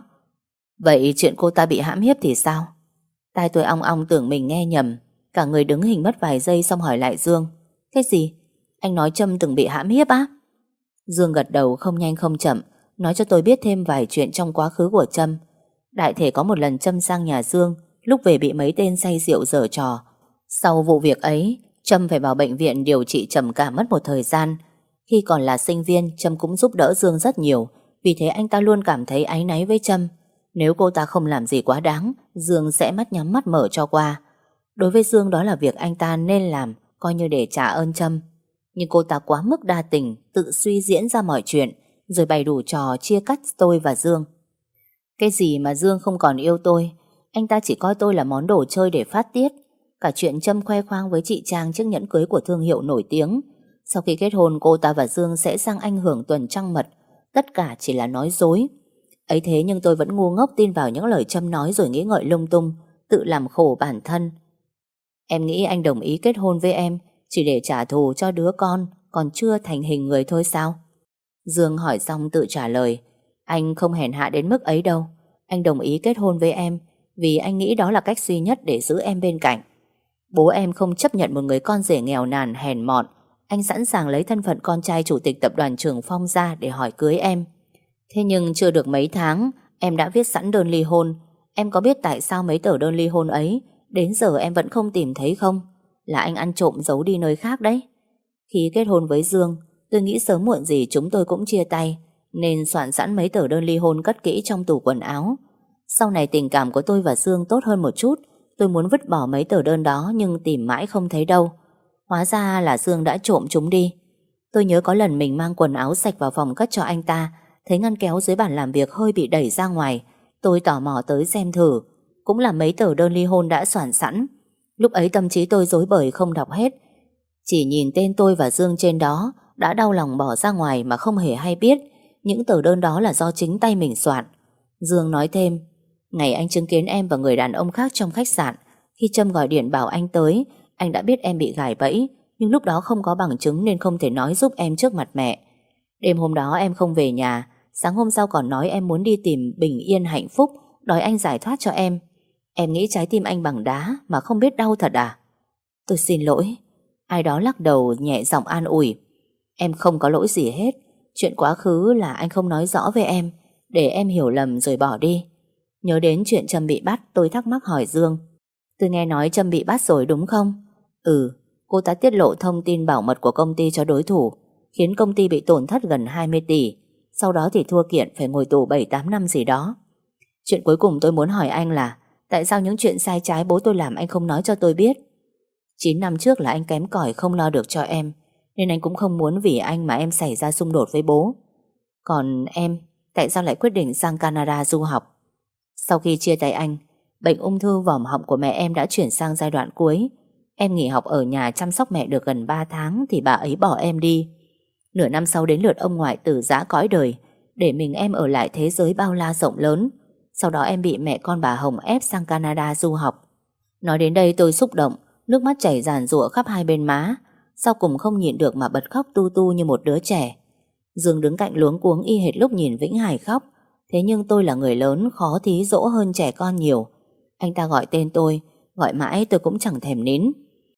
Vậy chuyện cô ta bị hãm hiếp thì sao? Tai tôi ong ong tưởng mình nghe nhầm. Cả người đứng hình mất vài giây xong hỏi lại Dương. Cái gì? Anh nói Trâm từng bị hãm hiếp á? Dương gật đầu không nhanh không chậm, nói cho tôi biết thêm vài chuyện trong quá khứ của Trâm. Đại thể có một lần Trâm sang nhà Dương, lúc về bị mấy tên say rượu giở trò. Sau vụ việc ấy, Trâm phải vào bệnh viện điều trị trầm cảm mất một thời gian. Khi còn là sinh viên, Trâm cũng giúp đỡ Dương rất nhiều, vì thế anh ta luôn cảm thấy áy náy với Trâm. Nếu cô ta không làm gì quá đáng, Dương sẽ mắt nhắm mắt mở cho qua. Đối với Dương đó là việc anh ta nên làm, coi như để trả ơn Trâm. Nhưng cô ta quá mức đa tình, tự suy diễn ra mọi chuyện, rồi bày đủ trò chia cắt tôi và Dương. Cái gì mà Dương không còn yêu tôi, anh ta chỉ coi tôi là món đồ chơi để phát tiết. Cả chuyện Trâm khoe khoang với chị Trang chiếc nhẫn cưới của thương hiệu nổi tiếng. Sau khi kết hôn cô ta và Dương sẽ sang Anh hưởng tuần trăng mật. Tất cả chỉ là nói dối. Ấy thế nhưng tôi vẫn ngu ngốc tin vào những lời Trâm nói rồi nghĩ ngợi lung tung, tự làm khổ bản thân. Em nghĩ anh đồng ý kết hôn với em chỉ để trả thù cho đứa con còn chưa thành hình người thôi sao? Dương hỏi xong tự trả lời. Anh không hèn hạ đến mức ấy đâu. Anh đồng ý kết hôn với em vì anh nghĩ đó là cách duy nhất để giữ em bên cạnh. Bố em không chấp nhận một người con rể nghèo nàn hèn mọn. Anh sẵn sàng lấy thân phận con trai chủ tịch tập đoàn Trường Phong ra để hỏi cưới em. Thế nhưng chưa được mấy tháng, em đã viết sẵn đơn ly hôn. Em có biết tại sao mấy tờ đơn ly hôn ấy đến giờ em vẫn không tìm thấy không? Là anh ăn trộm giấu đi nơi khác đấy. Khi kết hôn với Dương, tôi nghĩ sớm muộn gì chúng tôi cũng chia tay, nên soạn sẵn mấy tờ đơn ly hôn cất kỹ trong tủ quần áo. Sau này tình cảm của tôi và Dương tốt hơn một chút. Tôi muốn vứt bỏ mấy tờ đơn đó nhưng tìm mãi không thấy đâu. Hóa ra là Dương đã trộm chúng đi. Tôi nhớ có lần mình mang quần áo sạch vào phòng cất cho anh ta, thấy ngăn kéo dưới bàn làm việc hơi bị đẩy ra ngoài. Tôi tò mò tới xem thử. Cũng là mấy tờ đơn ly hôn đã soạn sẵn. Lúc ấy tâm trí tôi rối bời không đọc hết. Chỉ nhìn tên tôi và Dương trên đó đã đau lòng bỏ ra ngoài mà không hề hay biết những tờ đơn đó là do chính tay mình soạn. Dương nói thêm, ngày anh chứng kiến em và người đàn ông khác trong khách sạn, khi Trâm gọi điện bảo anh tới, anh đã biết em bị gài bẫy, nhưng lúc đó không có bằng chứng nên không thể nói giúp em trước mặt mẹ. Đêm hôm đó em không về nhà, sáng hôm sau còn nói em muốn đi tìm bình yên hạnh phúc, đòi anh giải thoát cho em. Em nghĩ trái tim anh bằng đá mà không biết đau thật à? Tôi xin lỗi. Ai đó lắc đầu nhẹ giọng an ủi. Em không có lỗi gì hết. Chuyện quá khứ là anh không nói rõ với em, để em hiểu lầm rồi bỏ đi. Nhớ đến chuyện Trâm bị bắt, tôi thắc mắc hỏi Dương. Tôi nghe nói Trâm bị bắt rồi đúng không? Ừ, cô ta tiết lộ thông tin bảo mật của công ty cho đối thủ, khiến công ty bị tổn thất gần 20 tỷ. Sau đó thì thua kiện phải ngồi tù 7-8 năm gì đó. Chuyện cuối cùng tôi muốn hỏi anh là tại sao những chuyện sai trái bố tôi làm anh không nói cho tôi biết? 9 năm trước là anh kém cỏi không lo được cho em, nên anh cũng không muốn vì anh mà em xảy ra xung đột với bố. Còn em, tại sao lại quyết định sang Canada du học? Sau khi chia tay anh, bệnh ung thư vòm họng của mẹ em đã chuyển sang giai đoạn cuối. Em nghỉ học ở nhà chăm sóc mẹ được gần 3 tháng thì bà ấy bỏ em đi. Nửa năm sau đến lượt ông ngoại từ giã cõi đời, để mình em ở lại thế giới bao la rộng lớn. Sau đó em bị mẹ con bà Hồng ép sang Canada du học. Nói đến đây tôi xúc động, nước mắt chảy ràn rụa khắp hai bên má. Sau cùng không nhịn được mà bật khóc tu tu như một đứa trẻ. Dương đứng cạnh luống cuống y hệt lúc nhìn Vĩnh Hải khóc. Thế nhưng tôi là người lớn, khó thí dỗ hơn trẻ con nhiều. Anh ta gọi tên tôi, gọi mãi tôi cũng chẳng thèm nín.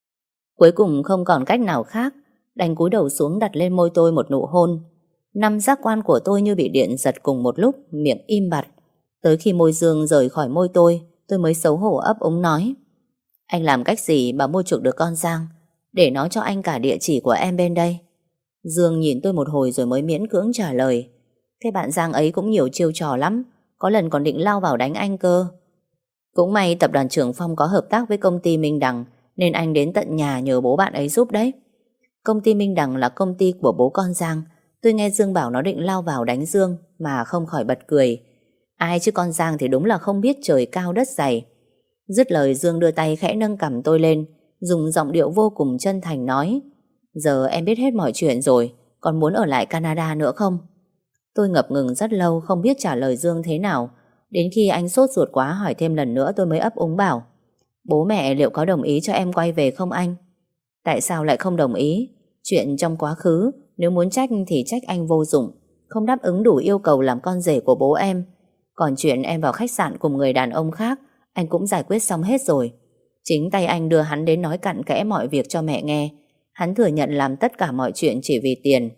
Cuối cùng không còn cách nào khác, đành cúi đầu xuống đặt lên môi tôi một nụ hôn. 5 giác quan của tôi như bị điện giật cùng một lúc, miệng im bặt. Tới khi môi Dương rời khỏi môi tôi mới xấu hổ ấp úng nói. Anh làm cách gì mà mua chuộc được con Giang, để nó cho anh cả địa chỉ của em bên đây? Dương nhìn tôi một hồi rồi mới miễn cưỡng trả lời. Cái bạn Giang ấy cũng nhiều chiêu trò lắm, có lần còn định lao vào đánh anh cơ. Cũng may tập đoàn Trường Phong có hợp tác với công ty Minh Đằng, nên anh đến tận nhà nhờ bố bạn ấy giúp đấy. Công ty Minh Đằng là công ty của bố con Giang. Tôi nghe Dương bảo nó định lao vào đánh Dương mà không khỏi bật cười. Ai chứ con Giang thì đúng là không biết trời cao đất dày. Dứt lời Dương đưa tay khẽ nâng cằm tôi lên, dùng giọng điệu vô cùng chân thành nói. Giờ em biết hết mọi chuyện rồi, còn muốn ở lại Canada nữa không? Tôi ngập ngừng rất lâu không biết trả lời Dương thế nào. Đến khi anh sốt ruột quá hỏi thêm lần nữa tôi mới ấp úng bảo. Bố mẹ liệu có đồng ý cho em quay về không anh? Tại sao lại không đồng ý? Chuyện trong quá khứ, nếu muốn trách thì trách anh vô dụng, không đáp ứng đủ yêu cầu làm con rể của bố em. Còn chuyện em vào khách sạn cùng người đàn ông khác, anh cũng giải quyết xong hết rồi. Chính tay anh đưa hắn đến nói cặn kẽ mọi việc cho mẹ nghe. Hắn thừa nhận làm tất cả mọi chuyện chỉ vì tiền.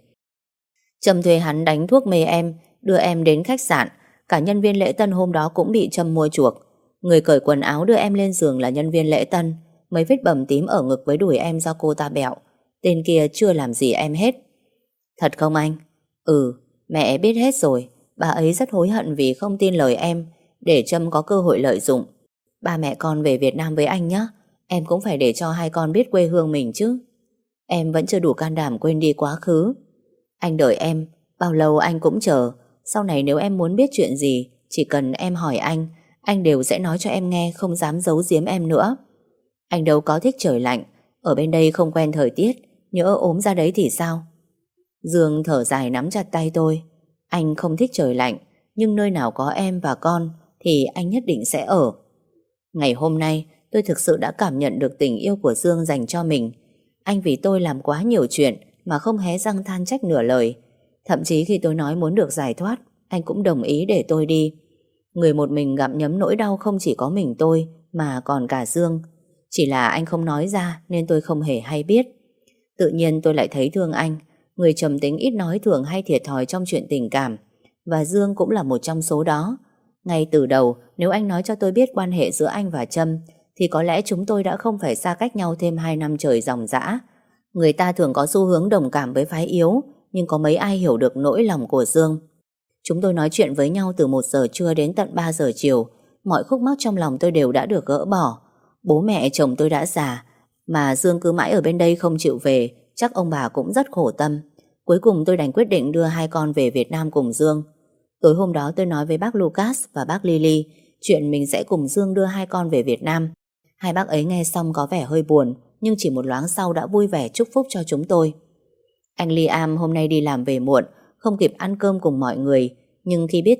Trâm thuê hắn đánh thuốc mê em, đưa em đến khách sạn. Cả nhân viên lễ tân hôm đó cũng bị Trâm mua chuộc. Người cởi quần áo đưa em lên giường là nhân viên lễ tân. Mấy vết bầm tím ở ngực với đùi em do cô ta bẹo. Tên kia chưa làm gì em hết. Thật không anh? Ừ, mẹ biết hết rồi. Bà ấy rất hối hận vì không tin lời em, để Trâm có cơ hội lợi dụng. Ba mẹ con về Việt Nam với anh nhé. Em cũng phải để cho hai con biết quê hương mình chứ. Em vẫn chưa đủ can đảm quên đi quá khứ. Anh đợi em, bao lâu anh cũng chờ. Sau này nếu em muốn biết chuyện gì, chỉ cần em hỏi anh đều sẽ nói cho em nghe, không dám giấu giếm em nữa. Anh đâu có thích trời lạnh, ở bên đây không quen thời tiết, nhỡ ốm ra đấy thì sao? Dương thở dài nắm chặt tay tôi. Anh không thích trời lạnh, nhưng nơi nào có em và con thì anh nhất định sẽ ở. Ngày hôm nay tôi thực sự đã cảm nhận được tình yêu của Dương dành cho mình. Anh vì tôi làm quá nhiều chuyện mà không hé răng than trách nửa lời. Thậm chí khi tôi nói muốn được giải thoát, anh cũng đồng ý để tôi đi. Người một mình gặm nhấm nỗi đau không chỉ có mình tôi mà còn cả Dương. Chỉ là anh không nói ra nên tôi không hề hay biết. Tự nhiên tôi lại thấy thương anh. Người trầm tính ít nói thường hay thiệt thòi trong chuyện tình cảm. Và Dương cũng là một trong số đó. Ngay từ đầu, nếu anh nói cho tôi biết quan hệ giữa anh và Trâm, thì có lẽ chúng tôi đã không phải xa cách nhau thêm 2 năm trời ròng rã. Người ta thường có xu hướng đồng cảm với phái yếu, nhưng có mấy ai hiểu được nỗi lòng của Dương. Chúng tôi nói chuyện với nhau từ 1 giờ trưa đến tận 3 giờ chiều. Mọi khúc mắc trong lòng tôi đều đã được gỡ bỏ. Bố mẹ chồng tôi đã già, mà Dương cứ mãi ở bên đây không chịu về, chắc ông bà cũng rất khổ tâm. Cuối cùng tôi đành quyết định đưa hai con về Việt Nam cùng Dương. Tối hôm đó tôi nói với bác Lucas và bác Lily chuyện mình sẽ cùng Dương đưa hai con về Việt Nam. Hai bác ấy nghe xong có vẻ hơi buồn, nhưng chỉ một loáng sau đã vui vẻ chúc phúc cho chúng tôi. Anh Liam hôm nay đi làm về muộn, không kịp ăn cơm cùng mọi người, nhưng khi biết tin,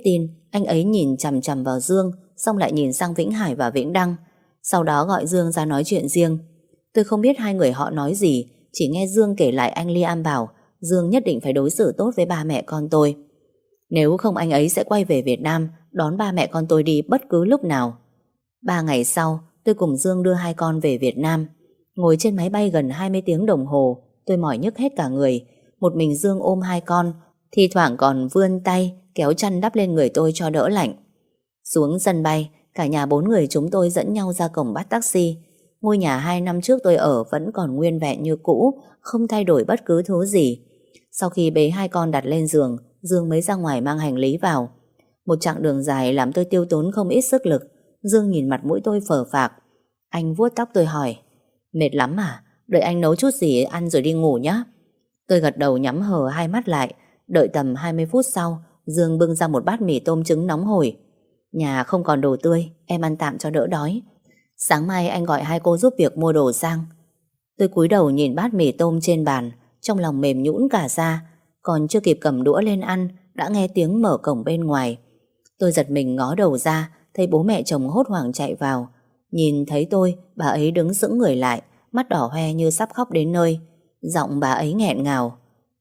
anh ấy nhìn chằm chằm vào Dương, xong lại nhìn sang Vĩnh Hải và Vĩnh Đăng. Sau đó gọi Dương ra nói chuyện riêng. Tôi không biết hai người họ nói gì, chỉ nghe Dương kể lại anh Liam bảo Dương nhất định phải đối xử tốt với ba mẹ con tôi. Nếu không anh ấy sẽ quay về Việt Nam đón ba mẹ con tôi đi bất cứ lúc nào. 3 ngày sau, tôi cùng Dương đưa hai con về Việt Nam. Ngồi trên máy bay gần 20 tiếng đồng hồ, tôi mỏi nhức hết cả người. Một mình Dương ôm hai con, thi thoảng còn vươn tay kéo chăn đắp lên người tôi cho đỡ lạnh. Xuống sân bay, cả nhà 4 người chúng tôi dẫn nhau ra cổng bắt taxi. Ngôi nhà 2 năm trước tôi ở vẫn còn nguyên vẹn như cũ, không thay đổi bất cứ thứ gì. Sau khi bế hai con đặt lên giường, Dương mới ra ngoài mang hành lý vào. Một chặng đường dài làm tôi tiêu tốn không ít sức lực. Dương nhìn mặt mũi tôi phờ phạc. Anh vuốt tóc tôi hỏi: mệt lắm à? Đợi anh nấu chút gì ăn rồi đi ngủ nhé. Tôi gật đầu nhắm hờ hai mắt lại. Đợi tầm 20 phút sau, Dương bưng ra một bát mì tôm trứng nóng hổi. Nhà không còn đồ tươi, em ăn tạm cho đỡ đói. Sáng mai anh gọi hai cô giúp việc mua đồ sang. Tôi cúi đầu nhìn bát mì tôm trên bàn, trong lòng mềm nhũn cả ra. Còn chưa kịp cầm đũa lên ăn, đã nghe tiếng mở cổng bên ngoài. Tôi giật mình ngó đầu ra, thấy bố mẹ chồng hốt hoảng chạy vào. Nhìn thấy tôi, bà ấy đứng sững người lại, mắt đỏ hoe như sắp khóc đến nơi. Giọng bà ấy nghẹn ngào: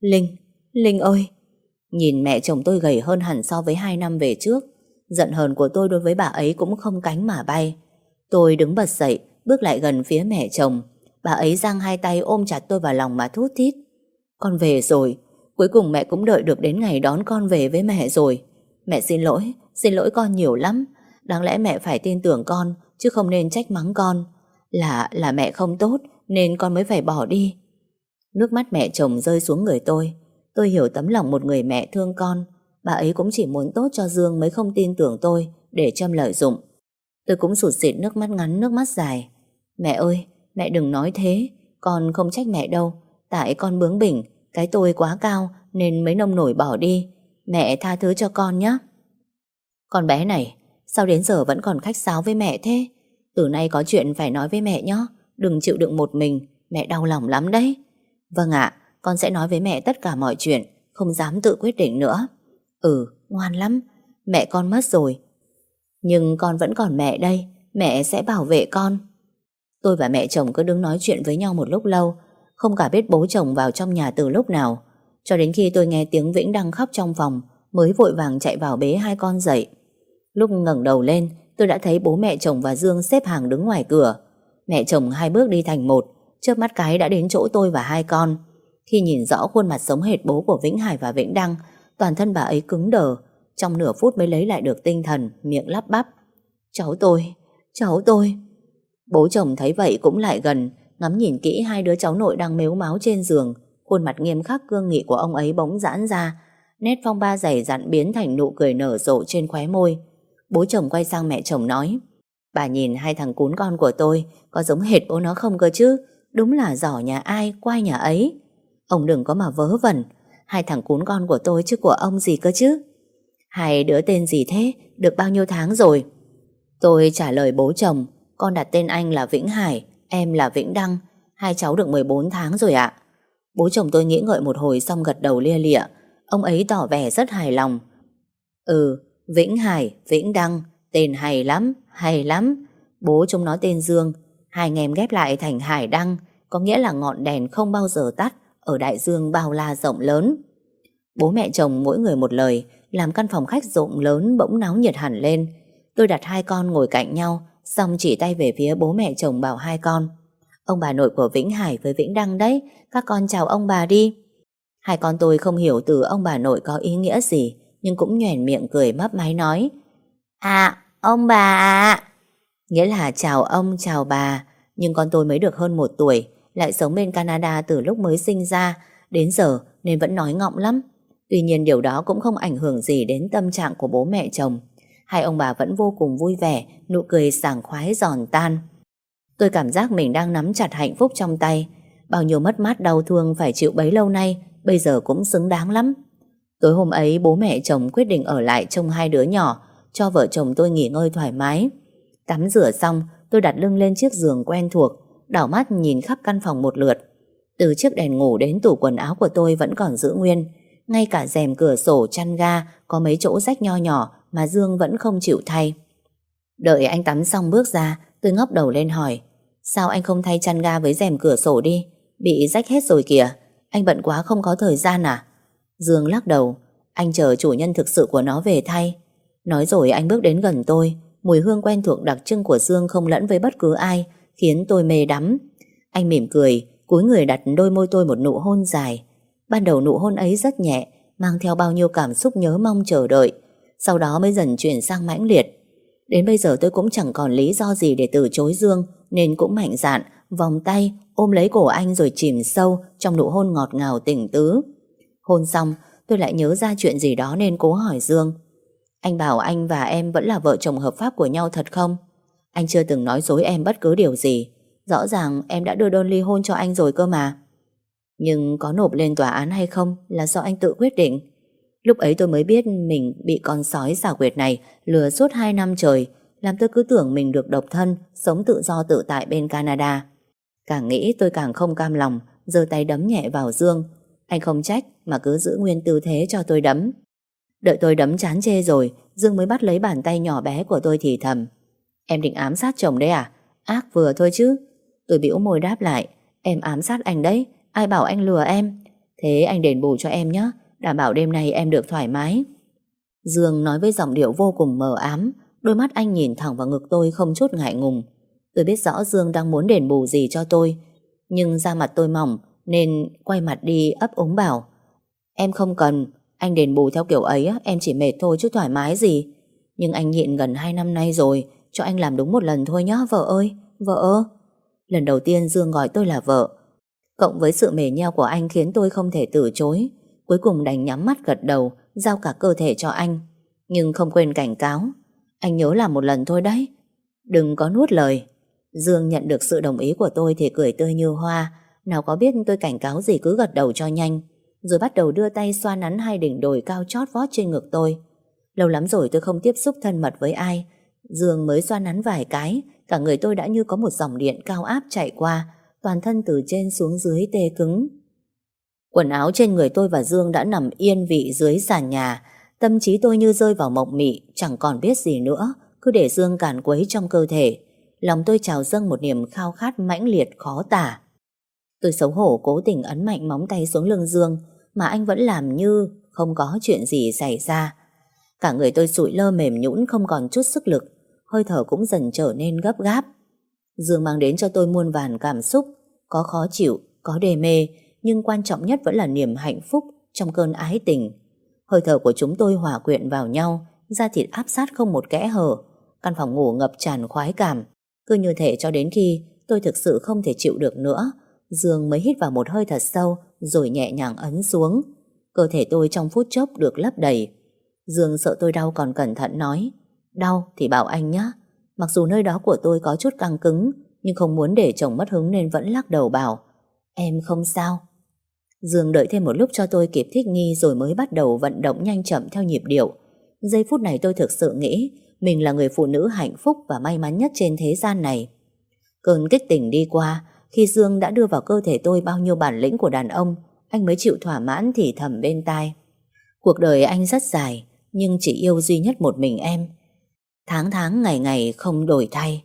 Linh ơi! Nhìn mẹ chồng tôi gầy hơn hẳn so với 2 năm về trước. Giận hờn của tôi đối với bà ấy cũng không cánh mà bay. Tôi đứng bật dậy, bước lại gần phía mẹ chồng. Bà ấy giang hai tay ôm chặt tôi vào lòng mà thút thít: con về rồi. Cuối cùng mẹ cũng đợi được đến ngày đón con về với mẹ rồi. Mẹ xin lỗi con nhiều lắm. Đáng lẽ mẹ phải tin tưởng con, chứ không nên trách mắng con. Là mẹ không tốt nên con mới phải bỏ đi. Nước mắt mẹ chồng rơi xuống người tôi. Tôi hiểu tấm lòng một người mẹ thương con. Bà ấy cũng chỉ muốn tốt cho Dương mới không tin tưởng tôi để Trâm lợi dụng. Tôi cũng sụt sịt nước mắt ngắn nước mắt dài. Mẹ ơi, mẹ đừng nói thế. Con không trách mẹ đâu. Tại con bướng bỉnh, cái tôi quá cao nên mới nông nổi bỏ đi. Mẹ tha thứ cho con nhé. Con bé này, sao đến giờ vẫn còn khách sáo với mẹ thế? Từ nay có chuyện phải nói với mẹ nhé. Đừng chịu đựng một mình, mẹ đau lòng lắm đấy. Vâng ạ, con sẽ nói với mẹ tất cả mọi chuyện, không dám tự quyết định nữa. Ngoan lắm. Mẹ con mất rồi, nhưng con vẫn còn mẹ đây. Mẹ sẽ bảo vệ con. Tôi và mẹ chồng cứ đứng nói chuyện với nhau một lúc lâu, không cả biết bố chồng vào trong nhà từ lúc nào. Cho đến khi tôi nghe tiếng Vĩnh đang khóc trong phòng, mới vội vàng chạy vào bế hai con dậy. Lúc ngẩng đầu lên, tôi đã thấy bố mẹ chồng và Dương xếp hàng đứng ngoài cửa. Mẹ chồng 2 bước đi thành một, chớp mắt cái đã đến chỗ tôi và hai con. Khi nhìn rõ khuôn mặt giống hệt bố của Vĩnh Hải và Vĩnh Đăng, toàn thân bà ấy cứng đờ. Trong nửa phút mới lấy lại được tinh thần, miệng lắp bắp: cháu tôi. Bố chồng thấy vậy cũng lại gần, ngắm nhìn kỹ hai đứa cháu nội đang mếu máo trên giường. Khuôn mặt nghiêm khắc cương nghị của ông ấy bỗng giãn ra, nét phong ba dày dặn biến thành nụ cười nở rộ trên khóe môi. Bố chồng quay sang mẹ chồng nói: bà nhìn hai thằng cún con của tôi có giống hệt bố nó không cơ chứ? Đúng là giỏ nhà ai quay nhà ấy. Ông đừng có mà vớ vẩn. Hai thằng cún con của tôi chứ của ông gì cơ chứ? Hai đứa tên gì thế? Được bao nhiêu tháng rồi? Tôi trả lời bố chồng: con đặt tên anh là Vĩnh Hải, em là Vĩnh Đăng. Hai cháu được 14 tháng rồi ạ. Bố chồng tôi nghĩ ngợi một hồi xong gật đầu lia lịa. Ông ấy tỏ vẻ rất hài lòng. Vĩnh Hải, Vĩnh Đăng, tên hay lắm. Bố chúng nó tên Dương, hai anh em ghép lại thành Hải Đăng, có nghĩa là ngọn đèn không bao giờ tắt ở đại dương bao la rộng lớn. Bố mẹ chồng mỗi người một lời, làm căn phòng khách rộng lớn bỗng náo nhiệt hẳn lên. Tôi đặt hai con ngồi cạnh nhau, xong chỉ tay về phía bố mẹ chồng bảo hai con: ông bà nội của Vĩnh Hải với Vĩnh Đăng đấy, các con chào ông bà đi. Hai con tôi không hiểu từ ông bà nội có ý nghĩa gì, nhưng cũng nhoẻn miệng cười mấp máy nói: ông bà ạ. Nghĩa là chào ông chào bà. Nhưng con tôi mới được hơn 1 tuổi, lại sống bên Canada từ lúc mới sinh ra đến giờ nên vẫn nói ngọng lắm. Tuy nhiên điều đó cũng không ảnh hưởng gì đến tâm trạng của bố mẹ chồng. Hai ông bà vẫn vô cùng vui vẻ, nụ cười sảng khoái giòn tan. Tôi cảm giác mình đang nắm chặt hạnh phúc trong tay. Bao nhiêu mất mát đau thương phải chịu bấy lâu nay, bây giờ cũng xứng đáng lắm. Tối hôm ấy bố mẹ chồng quyết định ở lại trông hai đứa nhỏ, cho vợ chồng tôi nghỉ ngơi thoải mái. Tắm rửa xong, tôi đặt lưng lên chiếc giường quen thuộc, đảo mắt nhìn khắp căn phòng một lượt. Từ chiếc đèn ngủ đến tủ quần áo của tôi vẫn còn giữ nguyên. Ngay cả rèm cửa sổ chăn ga có mấy chỗ rách nho nhỏ mà Dương vẫn không chịu thay. Đợi anh tắm xong bước ra, tôi ngóc đầu lên hỏi: sao anh không thay chăn ga với rèm cửa sổ đi? Bị rách hết rồi kìa. Anh bận quá không có thời gian à? Dương lắc đầu: anh chờ chủ nhân thực sự của nó về thay. Nói rồi anh bước đến gần tôi. Mùi hương quen thuộc đặc trưng của Dương không lẫn với bất cứ ai, khiến tôi mê đắm. Anh mỉm cười, cúi người đặt đôi môi tôi một nụ hôn dài. Ban đầu nụ hôn ấy rất nhẹ, mang theo bao nhiêu cảm xúc nhớ mong chờ đợi, sau đó mới dần chuyển sang mãnh liệt. Đến bây giờ tôi cũng chẳng còn lý do gì để từ chối Dương, nên cũng mạnh dạn vòng tay ôm lấy cổ anh rồi chìm sâu trong nụ hôn ngọt ngào tình tứ. Hôn xong, tôi lại nhớ ra chuyện gì đó nên cố hỏi Dương: anh bảo anh và em vẫn là vợ chồng hợp pháp của nhau thật không? Anh chưa từng nói dối em bất cứ điều gì. Rõ ràng em đã đưa đơn ly hôn cho anh rồi cơ mà. Nhưng có nộp lên tòa án hay không là do anh tự quyết định. Lúc ấy tôi mới biết mình bị con sói xảo quyệt này lừa suốt 2 năm trời, làm tôi cứ tưởng mình được độc thân, sống tự do tự tại bên Canada. Càng nghĩ tôi càng không cam lòng, giơ tay đấm nhẹ vào Dương. Anh không trách mà cứ giữ nguyên tư thế cho tôi đấm. Đợi tôi đấm chán chê rồi, Dương mới bắt lấy bàn tay nhỏ bé của tôi thì thầm: em định ám sát chồng đấy à? Ác vừa thôi chứ. Tôi bĩu môi đáp lại: em ám sát anh đấy, ai bảo anh lừa em. Thế anh đền bù cho em nhé, đảm bảo đêm nay em được thoải mái. Dương nói với giọng điệu vô cùng mờ ám, đôi mắt anh nhìn thẳng vào ngực tôi không chút ngại ngùng. Tôi biết rõ Dương đang muốn đền bù gì cho tôi, nhưng da mặt tôi mỏng nên quay mặt đi ấp úng bảo: em không cần, anh đền bù theo kiểu ấy em chỉ mệt thôi chứ thoải mái gì. Nhưng anh nhịn gần 2 năm nay rồi, cho anh làm đúng một lần thôi nhá vợ ơi, vợ. Lần đầu tiên Dương gọi tôi là vợ, cộng với sự mề nheo của anh khiến tôi không thể từ chối. Cuối cùng đành nhắm mắt gật đầu, giao cả cơ thể cho anh, nhưng không quên cảnh cáo: anh nhớ làm một lần thôi đấy, đừng có nuốt lời. Dương nhận được sự đồng ý của tôi thì cười tươi như hoa, nào có biết tôi cảnh cáo gì cứ gật đầu cho nhanh, rồi bắt đầu đưa tay xoa nắn hai đỉnh đồi cao chót vót trên ngực tôi. Lâu lắm rồi tôi không tiếp xúc thân mật với ai. Dương mới xoa nắn vài cái, cả người tôi đã như có một dòng điện cao áp chạy qua, toàn thân từ trên xuống dưới tê cứng. Quần áo trên người tôi và Dương đã nằm yên vị dưới sàn nhà. Tâm trí tôi như rơi vào mộng mị, chẳng còn biết gì nữa, cứ để Dương càn quấy trong cơ thể. Lòng tôi trào dâng một niềm khao khát mãnh liệt khó tả. Tôi xấu hổ cố tình ấn mạnh móng tay xuống lưng Dương, mà anh vẫn làm như không có chuyện gì xảy ra. Cả người tôi sụi lơ mềm nhũn, không còn chút sức lực, hơi thở cũng dần trở nên gấp gáp. Dương mang đến cho tôi muôn vàn cảm xúc, có khó chịu, có đê mê, nhưng quan trọng nhất vẫn là niềm hạnh phúc trong cơn ái tình. Hơi thở của chúng tôi hòa quyện vào nhau, da thịt áp sát không một kẽ hở, căn phòng ngủ ngập tràn khoái cảm. Cứ như thể cho đến khi tôi thực sự không thể chịu được nữa, Dương mới hít vào một hơi thật sâu rồi nhẹ nhàng ấn xuống. Cơ thể tôi trong phút chốc được lấp đầy. Dương sợ tôi đau còn cẩn thận nói: đau thì bảo anh nhé. Mặc dù nơi đó của tôi có chút căng cứng, nhưng không muốn để chồng mất hứng nên vẫn lắc đầu bảo: em không sao. Dương đợi thêm một lúc cho tôi kịp thích nghi rồi mới bắt đầu vận động nhanh chậm theo nhịp điệu. Giây phút này tôi thực sự nghĩ mình là người phụ nữ hạnh phúc và may mắn nhất trên thế gian này. Cơn kích tình đi qua, khi Dương đã đưa vào cơ thể tôi bao nhiêu bản lĩnh của đàn ông, anh mới chịu thỏa mãn thì thầm bên tai: cuộc đời anh rất dài, nhưng chỉ yêu duy nhất một mình em. Tháng tháng ngày ngày không đổi thay.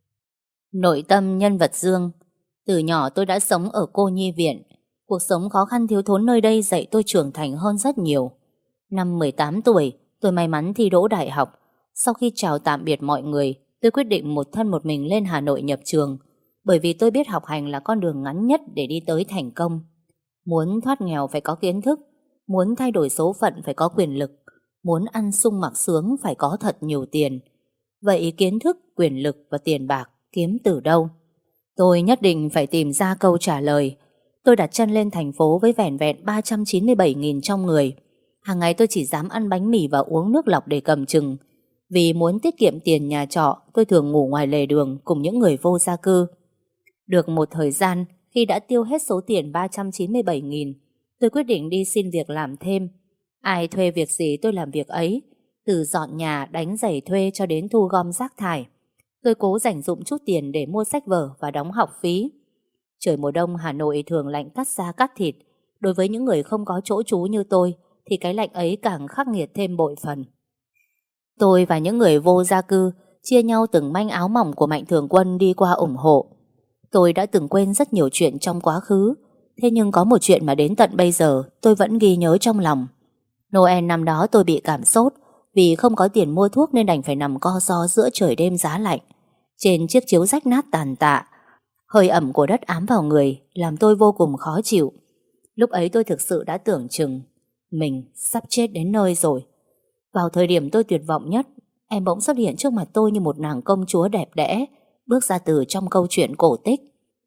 Nội tâm nhân vật Dương. Từ nhỏ tôi đã sống ở cô nhi viện. Cuộc sống khó khăn thiếu thốn nơi đây dạy tôi trưởng thành hơn rất nhiều. Năm 18 tuổi, tôi may mắn thi đỗ đại học. Sau khi chào tạm biệt mọi người, tôi quyết định một thân một mình lên Hà Nội nhập trường, bởi vì tôi biết học hành là con đường ngắn nhất để đi tới thành công. Muốn thoát nghèo phải có kiến thức, muốn thay đổi số phận phải có quyền lực, muốn ăn sung mặc sướng phải có thật nhiều tiền. Vậy kiến thức, quyền lực và tiền bạc kiếm từ đâu? Tôi nhất định phải tìm ra câu trả lời. Tôi đặt chân lên thành phố với vẻn vẹn 397.000 trong người. Hàng ngày tôi chỉ dám ăn bánh mì và uống nước lọc để cầm chừng. Vì muốn tiết kiệm tiền nhà trọ, tôi thường ngủ ngoài lề đường cùng những người vô gia cư. Được một thời gian, khi đã tiêu hết số tiền 397.000, tôi quyết định đi xin việc làm thêm. Ai thuê việc gì tôi làm việc ấy, từ dọn nhà, đánh giày thuê cho đến thu gom rác thải. Tôi cố dành dụm chút tiền để mua sách vở và đóng học phí. Trời mùa đông Hà Nội thường lạnh cắt da cắt thịt. Đối với những người không có chỗ trú như tôi thì cái lạnh ấy càng khắc nghiệt thêm bội phần. Tôi và những người vô gia cư chia nhau từng manh áo mỏng của Mạnh Thường Quân đi qua ủng hộ. Tôi đã từng quên rất nhiều chuyện trong quá khứ, thế nhưng có một chuyện mà đến tận bây giờ tôi vẫn ghi nhớ trong lòng. Noel năm đó tôi bị cảm sốt, vì không có tiền mua thuốc nên đành phải nằm co ro giữa trời đêm giá lạnh. Trên chiếc chiếu rách nát tàn tạ, hơi ẩm của đất ám vào người làm tôi vô cùng khó chịu. Lúc ấy tôi thực sự đã tưởng chừng mình sắp chết đến nơi rồi. Vào thời điểm tôi tuyệt vọng nhất, em bỗng xuất hiện trước mặt tôi như một nàng công chúa đẹp đẽ, bước ra từ trong câu chuyện cổ tích.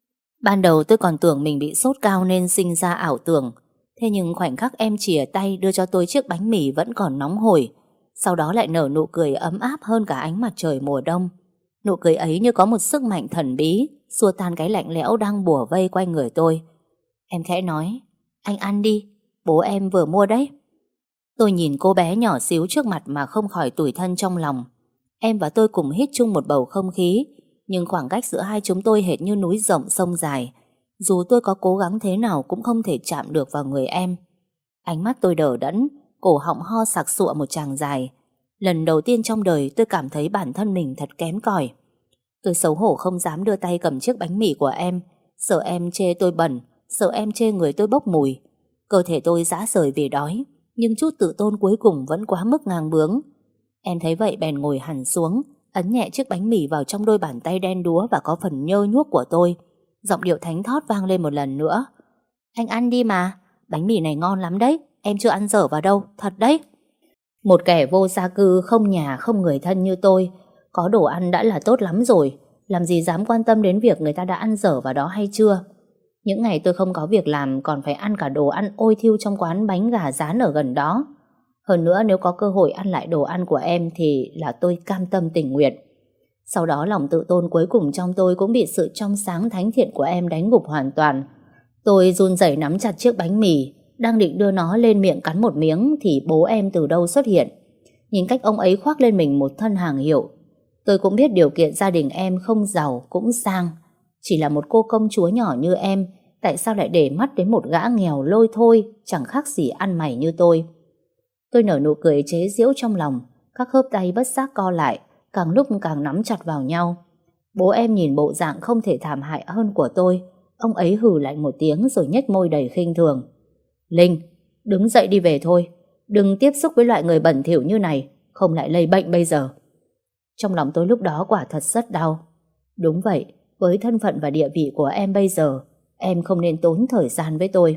Ban đầu tôi còn tưởng mình bị sốt cao nên sinh ra ảo tưởng. Thế nhưng khoảnh khắc em chìa tay đưa cho tôi chiếc bánh mì vẫn còn nóng hổi, sau đó lại nở nụ cười ấm áp hơn cả ánh mặt trời mùa đông. Nụ cười ấy như có một sức mạnh thần bí xua tan cái lạnh lẽo đang bủa vây quanh người tôi. Em khẽ nói, anh ăn đi, bố em vừa mua đấy. Tôi nhìn cô bé nhỏ xíu trước mặt mà không khỏi tủi thân trong lòng. Em và tôi cùng hít chung một bầu không khí, nhưng khoảng cách giữa hai chúng tôi hệt như núi rộng sông dài. Dù tôi có cố gắng thế nào cũng không thể chạm được vào người em. Ánh mắt tôi đờ đẫn, cổ họng ho sặc sụa một tràng dài. Lần đầu tiên trong đời tôi cảm thấy bản thân mình thật kém cỏi. Tôi xấu hổ không dám đưa tay cầm chiếc bánh mì của em, sợ em chê tôi bẩn, sợ em chê người tôi bốc mùi. Cơ thể tôi rã rời vì đói, nhưng chút tự tôn cuối cùng vẫn quá mức ngang bướng. Em thấy vậy bèn ngồi hẳn xuống, ấn nhẹ chiếc bánh mì vào trong đôi bàn tay đen đúa và có phần nhơ nhuốc của tôi. Giọng điệu thánh thót vang lên một lần nữa. Anh ăn đi mà, bánh mì này ngon lắm đấy, em chưa ăn dở vào đâu, thật đấy. Một kẻ vô gia cư, không nhà, không người thân như tôi, có đồ ăn đã là tốt lắm rồi, làm gì dám quan tâm đến việc người ta đã ăn dở vào đó hay chưa. Những ngày tôi không có việc làm còn phải ăn cả đồ ăn ôi thiu trong quán bánh gà rán ở gần đó. Hơn nữa nếu có cơ hội ăn lại đồ ăn của em thì là tôi cam tâm tình nguyện. Sau đó lòng tự tôn cuối cùng trong tôi cũng bị sự trong sáng thánh thiện của em đánh gục hoàn toàn. Tôi run rẩy nắm chặt chiếc bánh mì, đang định đưa nó lên miệng cắn một miếng thì bố em từ đâu xuất hiện. Nhìn cách ông ấy khoác lên mình một thân hàng hiệu. Tôi cũng biết điều kiện gia đình em không giàu cũng sang. Chỉ là một cô công chúa nhỏ như em, tại sao lại để mắt đến một gã nghèo lôi thôi, chẳng khác gì ăn mày như tôi. Tôi nở nụ cười chế giễu trong lòng, các khớp tay bất giác co lại, càng lúc càng nắm chặt vào nhau. Bố em nhìn bộ dạng không thể thảm hại hơn của tôi, ông ấy hừ lạnh một tiếng rồi nhếch môi đầy khinh thường. Linh, đứng dậy đi về thôi, đừng tiếp xúc với loại người bẩn thỉu như này, không lại lây bệnh bây giờ. Trong lòng tôi lúc đó quả thật rất đau. Đúng vậy, với thân phận và địa vị của em bây giờ, em không nên tốn thời gian với tôi.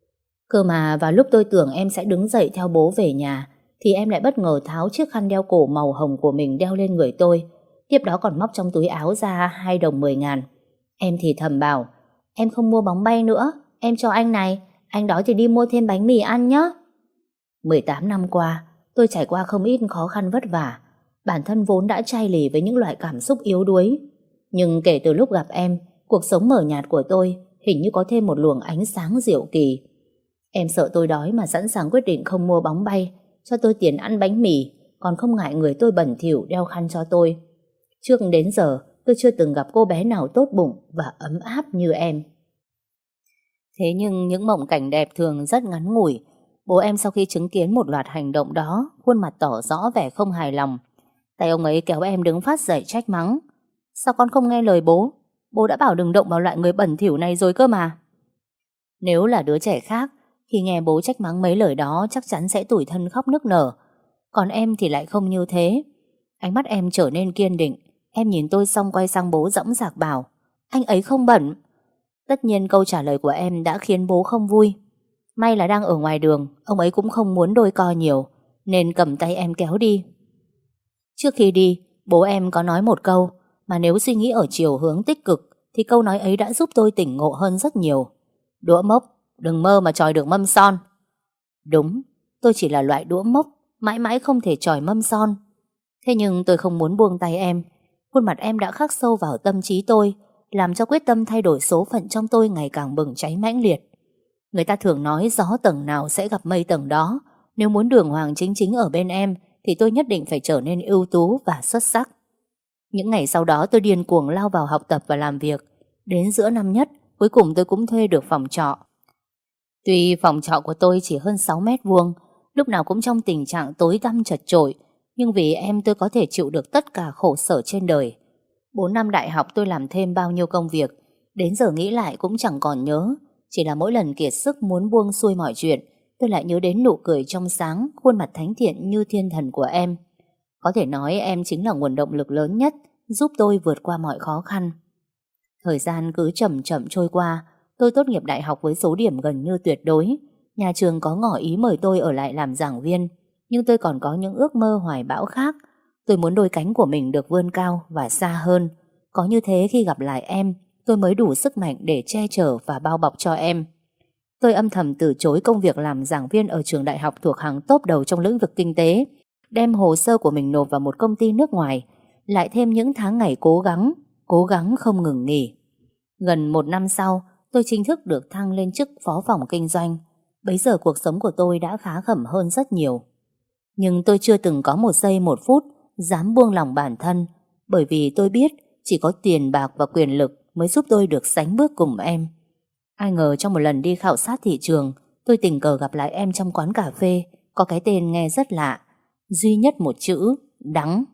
Cơ mà vào lúc tôi tưởng em sẽ đứng dậy theo bố về nhà, thì em lại bất ngờ tháo chiếc khăn đeo cổ màu hồng của mình đeo lên người tôi. Tiếp đó còn móc trong túi áo ra 2 đồng 10 ngàn. Em thì thầm bảo, em không mua bóng bay nữa, em cho anh này, anh đói thì đi mua thêm bánh mì ăn nhé. 18 năm qua, tôi trải qua không ít khó khăn vất vả. Bản thân vốn đã chai lì với những loại cảm xúc yếu đuối. Nhưng kể từ lúc gặp em, cuộc sống mờ nhạt của tôi hình như có thêm một luồng ánh sáng diệu kỳ. Em sợ tôi đói mà sẵn sàng quyết định không mua bóng bay, cho tôi tiền ăn bánh mì, còn không ngại người tôi bẩn thỉu đeo khăn cho tôi. Trước đến giờ, tôi chưa từng gặp cô bé nào tốt bụng và ấm áp như em. Thế nhưng những mộng cảnh đẹp thường rất ngắn ngủi. Bố em sau khi chứng kiến một loạt hành động đó, khuôn mặt tỏ rõ vẻ không hài lòng. Tay ông ấy kéo em đứng phát dậy trách mắng. Sao con không nghe lời bố? Bố đã bảo đừng động vào loại người bẩn thỉu này rồi cơ mà. Nếu là đứa trẻ khác, khi nghe bố trách mắng mấy lời đó chắc chắn sẽ tủi thân khóc nức nở. Còn em thì lại không như thế. Ánh mắt em trở nên kiên định. Em nhìn tôi xong quay sang bố dõng dạc bảo, anh ấy không bẩn. Tất nhiên câu trả lời của em đã khiến bố không vui. May là đang ở ngoài đường, ông ấy cũng không muốn đôi co nhiều, nên cầm tay em kéo đi. Trước khi đi, bố em có nói một câu, mà nếu suy nghĩ ở chiều hướng tích cực thì câu nói ấy đã giúp tôi tỉnh ngộ hơn rất nhiều. Đũa mốc, đừng mơ mà chòi được mâm son. Đúng, tôi chỉ là loại đũa mốc, mãi mãi không thể chòi mâm son. Thế nhưng tôi không muốn buông tay em. Khuôn mặt em đã khắc sâu vào tâm trí tôi, làm cho quyết tâm thay đổi số phận trong tôi ngày càng bừng cháy mãnh liệt. Người ta thường nói gió tầng nào sẽ gặp mây tầng đó. Nếu muốn đường hoàng chính chính ở bên em thì tôi nhất định phải trở nên ưu tú và xuất sắc. Những ngày sau đó tôi điên cuồng lao vào học tập và làm việc. Đến giữa năm nhất, cuối cùng tôi cũng thuê được phòng trọ. Tuy phòng trọ của tôi chỉ hơn 6 mét vuông, lúc nào cũng trong tình trạng tối tăm chật chội, nhưng vì em tôi có thể chịu được tất cả khổ sở trên đời. 4 năm đại học tôi làm thêm bao nhiêu công việc, đến giờ nghĩ lại cũng chẳng còn nhớ. Chỉ là mỗi lần kiệt sức muốn buông xuôi mọi chuyện, tôi lại nhớ đến nụ cười trong sáng, khuôn mặt thánh thiện như thiên thần của em. Có thể nói em chính là nguồn động lực lớn nhất giúp tôi vượt qua mọi khó khăn. Thời gian cứ chậm chậm trôi qua, tôi tốt nghiệp đại học với số điểm gần như tuyệt đối. Nhà trường có ngỏ ý mời tôi ở lại làm giảng viên, nhưng tôi còn có những ước mơ hoài bão khác. Tôi muốn đôi cánh của mình được vươn cao và xa hơn. Có như thế khi gặp lại em, tôi mới đủ sức mạnh để che chở và bao bọc cho em. Tôi âm thầm từ chối công việc làm giảng viên ở trường đại học thuộc hàng top đầu trong lĩnh vực kinh tế, đem hồ sơ của mình nộp vào một công ty nước ngoài, lại thêm những tháng ngày cố gắng không ngừng nghỉ. Gần 1 năm sau, tôi chính thức được thăng lên chức phó phòng kinh doanh. Bấy giờ cuộc sống của tôi đã khá khẩm hơn rất nhiều. Nhưng tôi chưa từng có 1 giây 1 phút dám buông lòng bản thân, bởi vì tôi biết chỉ có tiền bạc và quyền lực mới giúp tôi được sánh bước cùng em. Ai ngờ trong một lần đi khảo sát thị trường, tôi tình cờ gặp lại em trong quán cà phê có cái tên nghe rất lạ, duy nhất một chữ: đắng.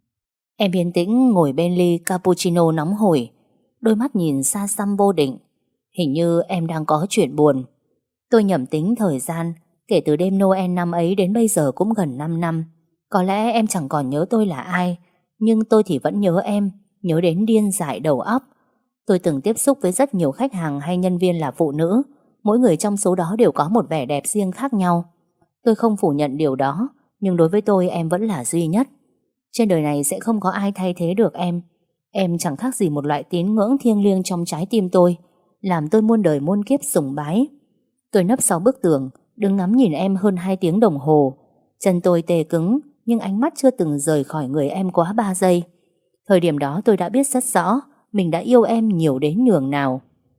Em yên tĩnh ngồi bên ly cappuccino nóng hổi, đôi mắt nhìn xa xăm vô định. Hình như em đang có chuyện buồn. Tôi nhẩm tính thời gian, kể từ đêm Noel năm ấy đến bây giờ cũng gần 5 năm. Có lẽ em chẳng còn nhớ tôi là ai, nhưng tôi thì vẫn nhớ em, nhớ đến điên dại đầu óc. Tôi từng tiếp xúc với rất nhiều khách hàng hay nhân viên là phụ nữ. Mỗi người trong số đó đều có một vẻ đẹp riêng khác nhau. Tôi không phủ nhận điều đó, nhưng đối với tôi em vẫn là duy nhất. Trên đời này sẽ không có ai thay thế được em. Em chẳng khác gì một loại tín ngưỡng thiêng liêng trong trái tim tôi, làm tôi muôn đời muôn kiếp sùng bái. Tôi nấp sau bức tường, đứng ngắm nhìn em hơn 2 tiếng đồng hồ. Chân tôi tê cứng, nhưng ánh mắt chưa từng rời khỏi người em quá 3 giây. Thời điểm đó tôi đã biết rất rõ mình đã yêu em nhiều đến nhường nào.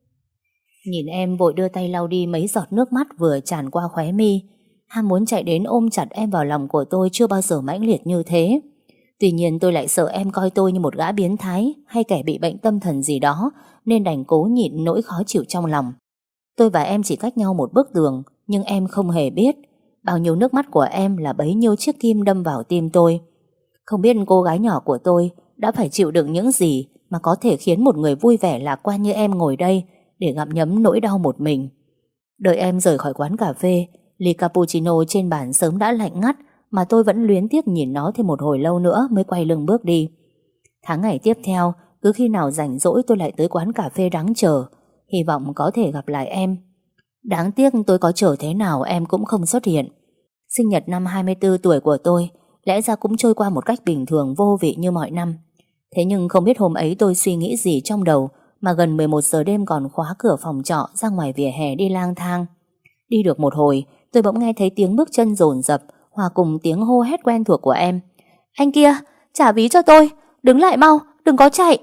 Nhìn em vội đưa tay lau đi mấy giọt nước mắt vừa tràn qua khóe mi. Ham muốn chạy đến ôm chặt em vào lòng của tôi chưa bao giờ mãnh liệt như thế. Tuy nhiên tôi lại sợ em coi tôi như một gã biến thái hay kẻ bị bệnh tâm thần gì đó, nên đành cố nhịn nỗi khó chịu trong lòng. Tôi và em chỉ cách nhau một bức tường, nhưng em không hề biết bao nhiêu nước mắt của em là bấy nhiêu chiếc kim đâm vào tim tôi. Không biết cô gái nhỏ của tôi đã phải chịu đựng những gì mà có thể khiến một người vui vẻ lạc quan như em ngồi đây để gặm nhấm nỗi đau một mình. Đợi em rời khỏi quán cà phê, ly cappuccino trên bàn sớm đã lạnh ngắt, mà tôi vẫn luyến tiếc nhìn nó thêm một hồi lâu nữa mới quay lưng bước đi. Tháng ngày tiếp theo, cứ khi nào rảnh rỗi tôi lại tới quán cà phê đắng chờ, hy vọng có thể gặp lại em. Đáng tiếc tôi có chờ thế nào em cũng không xuất hiện. Sinh nhật năm 24 tuổi của tôi lẽ ra cũng trôi qua một cách bình thường vô vị như mọi năm. Thế nhưng không biết hôm ấy tôi suy nghĩ gì trong đầu mà gần 11 giờ đêm còn khóa cửa phòng trọ ra ngoài vỉa hè đi lang thang. Đi được một hồi, tôi bỗng nghe thấy tiếng bước chân dồn dập hòa cùng tiếng hô hét quen thuộc của em. Anh kia, trả ví cho tôi, đứng lại mau, đừng có chạy.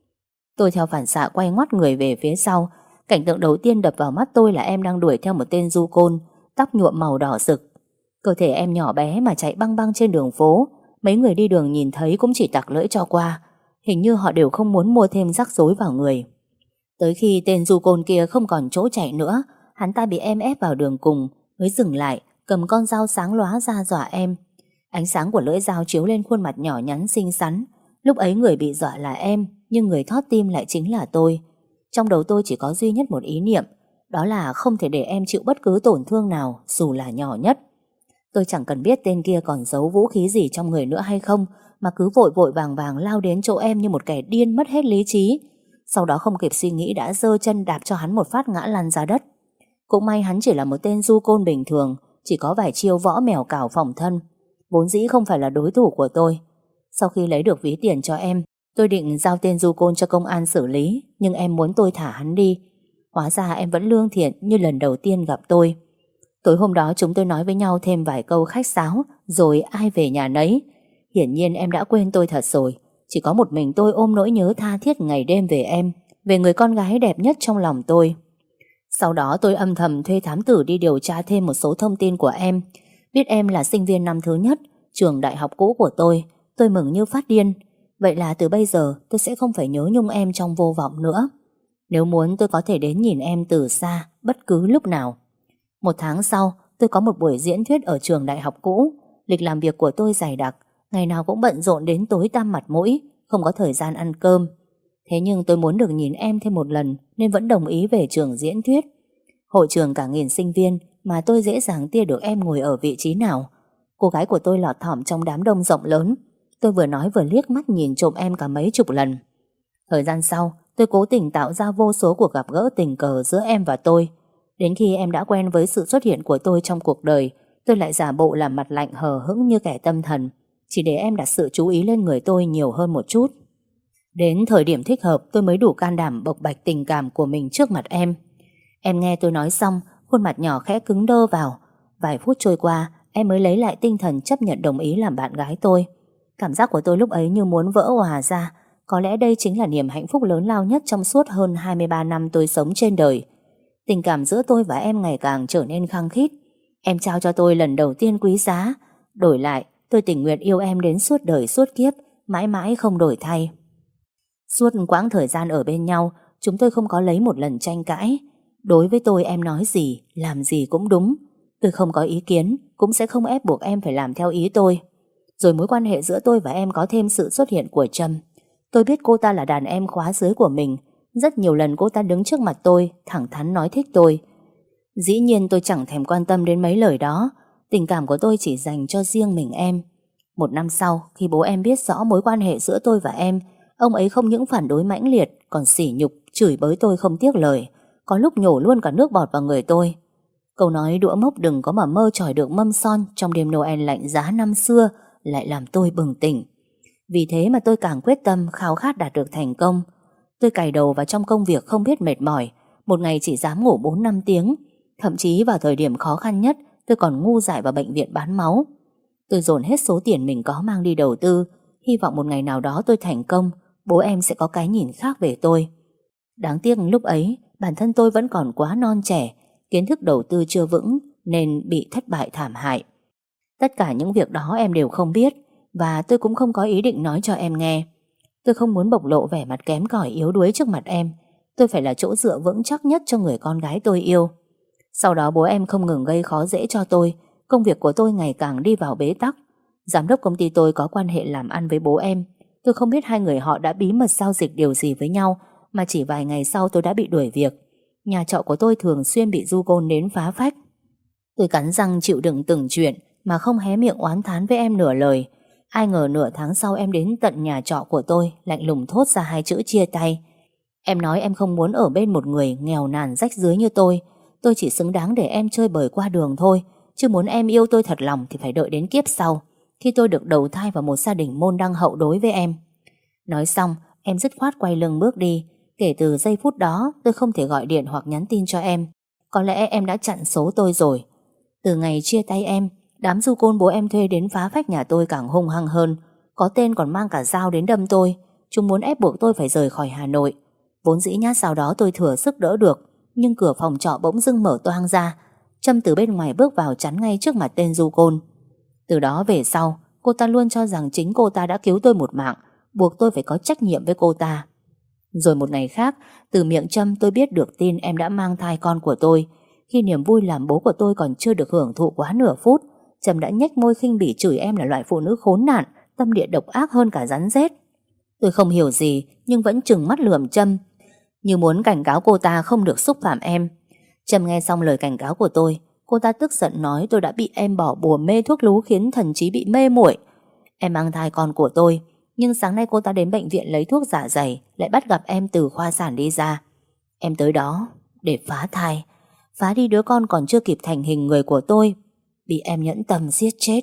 Tôi theo phản xạ quay ngoắt người về phía sau. Cảnh tượng đầu tiên đập vào mắt tôi là em đang đuổi theo một tên du côn, tóc nhuộm màu đỏ rực. Cơ thể em nhỏ bé mà chạy băng băng trên đường phố. Mấy người đi đường nhìn thấy cũng chỉ tặc lưỡi cho qua. Hình như họ đều không muốn mua thêm rắc rối vào người. Tới khi tên du côn kia không còn chỗ chạy nữa, hắn ta bị em ép vào đường cùng, mới dừng lại, cầm con dao sáng lóa ra dọa em. Ánh sáng của lưỡi dao chiếu lên khuôn mặt nhỏ nhắn xinh xắn. Lúc ấy người bị dọa là em, nhưng người thót tim lại chính là tôi. Trong đầu tôi chỉ có duy nhất một ý niệm, đó là không thể để em chịu bất cứ tổn thương nào, dù là nhỏ nhất. Tôi chẳng cần biết tên kia còn giấu vũ khí gì trong người nữa hay không, mà cứ vội vội vàng vàng lao đến chỗ em như một kẻ điên mất hết lý trí. Sau đó không kịp suy nghĩ đã giơ chân đạp cho hắn một phát ngã lăn ra đất. Cũng may hắn chỉ là một tên du côn bình thường, chỉ có vài chiêu võ mèo cào phòng thân, vốn dĩ không phải là đối thủ của tôi. Sau khi lấy được ví tiền cho em, tôi định giao tên du côn cho công an xử lý, nhưng em muốn tôi thả hắn đi. Hóa ra em vẫn lương thiện như lần đầu tiên gặp tôi. Tối hôm đó chúng tôi nói với nhau thêm vài câu khách sáo, rồi ai về nhà nấy. Hiển nhiên em đã quên tôi thật rồi. Chỉ có một mình tôi ôm nỗi nhớ tha thiết ngày đêm về em, về người con gái đẹp nhất trong lòng tôi. Sau đó tôi âm thầm thuê thám tử đi điều tra thêm một số thông tin của em. Biết em là sinh viên năm thứ nhất trường đại học cũ của tôi mừng như phát điên. Vậy là từ bây giờ tôi sẽ không phải nhớ nhung em trong vô vọng nữa. Nếu muốn tôi có thể đến nhìn em từ xa bất cứ lúc nào. 1 tháng sau, tôi có một buổi diễn thuyết ở trường đại học cũ. Lịch làm việc của tôi dày đặc. Ngày nào cũng bận rộn đến tối tăm mặt mũi, không có thời gian ăn cơm. Thế nhưng tôi muốn được nhìn em thêm một lần nên vẫn đồng ý về trường diễn thuyết. Hội trường cả nghìn sinh viên mà tôi dễ dàng tia được em ngồi ở vị trí nào. Cô gái của tôi lọt thỏm trong đám đông rộng lớn. Tôi vừa nói vừa liếc mắt nhìn trộm em cả mấy chục lần. Thời gian sau, tôi cố tình tạo ra vô số cuộc gặp gỡ tình cờ giữa em và tôi. Đến khi em đã quen với sự xuất hiện của tôi trong cuộc đời, tôi lại giả bộ làm mặt lạnh hờ hững như kẻ tâm thần, chỉ để em đặt sự chú ý lên người tôi nhiều hơn một chút. Đến thời điểm thích hợp tôi mới đủ can đảm bộc bạch tình cảm của mình trước mặt em. Em nghe tôi nói xong, khuôn mặt nhỏ khẽ cứng đơ vào. Vài phút trôi qua, em mới lấy lại tinh thần chấp nhận đồng ý làm bạn gái tôi. Cảm giác của tôi lúc ấy như muốn vỡ òa ra. Có lẽ đây chính là niềm hạnh phúc lớn lao nhất trong suốt hơn 23 năm tôi sống trên đời. Tình cảm giữa tôi và em ngày càng trở nên khăng khít. Em trao cho tôi lần đầu tiên quý giá. Đổi lại, tôi tình nguyện yêu em đến suốt đời suốt kiếp, mãi mãi không đổi thay. Suốt quãng thời gian ở bên nhau, chúng tôi không có lấy một lần tranh cãi. Đối với tôi em nói gì, làm gì cũng đúng. Tôi không có ý kiến, cũng sẽ không ép buộc em phải làm theo ý tôi. Rồi mối quan hệ giữa tôi và em có thêm sự xuất hiện của Trâm. Tôi biết cô ta là đàn em khóa dưới của mình. Rất nhiều lần cô ta đứng trước mặt tôi, thẳng thắn nói thích tôi. Dĩ nhiên tôi chẳng thèm quan tâm đến mấy lời đó. Tình cảm của tôi chỉ dành cho riêng mình em. Một năm sau, khi bố em biết rõ mối quan hệ giữa tôi và em, ông ấy không những phản đối mãnh liệt, còn sỉ nhục, chửi bới tôi không tiếc lời. Có lúc nhổ luôn cả nước bọt vào người tôi. Câu nói đũa mốc đừng có mà mơ tròi được mâm son trong đêm Noel lạnh giá năm xưa lại làm tôi bừng tỉnh. Vì thế mà tôi càng quyết tâm khao khát đạt được thành công. Tôi cày đầu vào trong công việc không biết mệt mỏi. Một ngày chỉ dám ngủ 4-5 tiếng. Thậm chí vào thời điểm khó khăn nhất, tôi còn ngu dại vào bệnh viện bán máu. Tôi dồn hết số tiền mình có mang đi đầu tư, hy vọng một ngày nào đó tôi thành công, bố em sẽ có cái nhìn khác về tôi. Đáng tiếc lúc ấy, bản thân tôi vẫn còn quá non trẻ, kiến thức đầu tư chưa vững nên bị thất bại thảm hại. Tất cả những việc đó em đều không biết, và tôi cũng không có ý định nói cho em nghe. Tôi không muốn bộc lộ vẻ mặt kém cỏi yếu đuối trước mặt em. Tôi phải là chỗ dựa vững chắc nhất cho người con gái tôi yêu. Sau đó bố em không ngừng gây khó dễ cho tôi. Công việc của tôi ngày càng đi vào bế tắc. Giám đốc công ty tôi có quan hệ làm ăn với bố em. Tôi không biết hai người họ đã bí mật giao dịch điều gì với nhau, mà chỉ vài ngày sau tôi đã bị đuổi việc. Nhà trọ của tôi thường xuyên bị du côn đến phá phách. Tôi cắn răng chịu đựng từng chuyện mà không hé miệng oán thán với em nửa lời. Ai ngờ nửa tháng sau em đến tận nhà trọ của tôi, lạnh lùng thốt ra hai chữ chia tay. Em nói em không muốn ở bên một người nghèo nàn rách rưới như tôi. Tôi chỉ xứng đáng để em chơi bời qua đường thôi, chứ muốn em yêu tôi thật lòng thì phải đợi đến kiếp sau, khi tôi được đầu thai vào một gia đình môn đăng hậu đối với em. Nói xong, em dứt khoát quay lưng bước đi. Kể từ giây phút đó, tôi không thể gọi điện hoặc nhắn tin cho em. Có lẽ em đã chặn số tôi rồi. Từ ngày chia tay em, đám du côn bố em thuê đến phá phách nhà tôi càng hung hăng hơn. Có tên còn mang cả dao đến đâm tôi. Chúng muốn ép buộc tôi phải rời khỏi Hà Nội. Vốn dĩ nhát sau đó tôi thừa sức đỡ được, nhưng cửa phòng trọ bỗng dưng mở toang ra. Trâm từ bên ngoài bước vào chắn ngay trước mặt tên du côn. Từ đó về sau, cô ta luôn cho rằng chính cô ta đã cứu tôi một mạng, buộc tôi phải có trách nhiệm với cô ta. Rồi một ngày khác, từ miệng Trâm tôi biết được tin em đã mang thai con của tôi. Khi niềm vui làm bố của tôi còn chưa được hưởng thụ quá nửa phút, Trâm đã nhếch môi khinh bỉ chửi em là loại phụ nữ khốn nạn, tâm địa độc ác hơn cả rắn rết. Tôi không hiểu gì, nhưng vẫn trừng mắt lườm Trâm, như muốn cảnh cáo cô ta không được xúc phạm em. Trâm nghe xong lời cảnh cáo của tôi, cô ta tức giận nói tôi đã bị em bỏ bùa mê thuốc lú khiến thần trí bị mê muội. Em mang thai con của tôi, nhưng sáng nay cô ta đến bệnh viện lấy thuốc dạ dày, lại bắt gặp em từ khoa sản đi ra. Em tới đó để phá thai, phá đi đứa con còn chưa kịp thành hình người của tôi, bị em nhẫn tâm giết chết.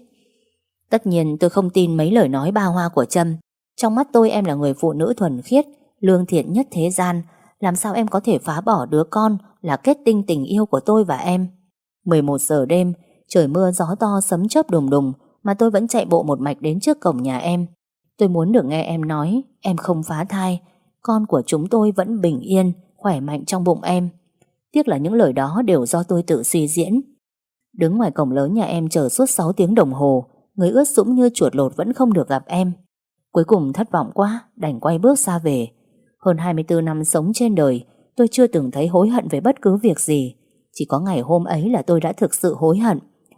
Tất nhiên tôi không tin mấy lời nói ba hoa của Trâm. Trong mắt tôi em là người phụ nữ thuần khiết, lương thiện nhất thế gian. Làm sao em có thể phá bỏ đứa con là kết tinh tình yêu của tôi và em? 11 giờ đêm, trời mưa gió to sấm chớp đùng đùng, mà tôi vẫn chạy bộ một mạch đến trước cổng nhà em. Tôi muốn được nghe em nói em không phá thai, con của chúng tôi vẫn bình yên, khỏe mạnh trong bụng em. Tiếc là những lời đó đều do tôi tự suy diễn. Đứng ngoài cổng lớn nhà em chờ suốt 6 tiếng đồng hồ, người ướt sũng như chuột lột vẫn không được gặp em. Cuối cùng thất vọng quá, đành quay bước xa về. Hơn 24 năm sống trên đời, tôi chưa từng thấy hối hận về bất cứ việc gì. Chỉ có ngày hôm ấy là tôi đã thực sự hối hận.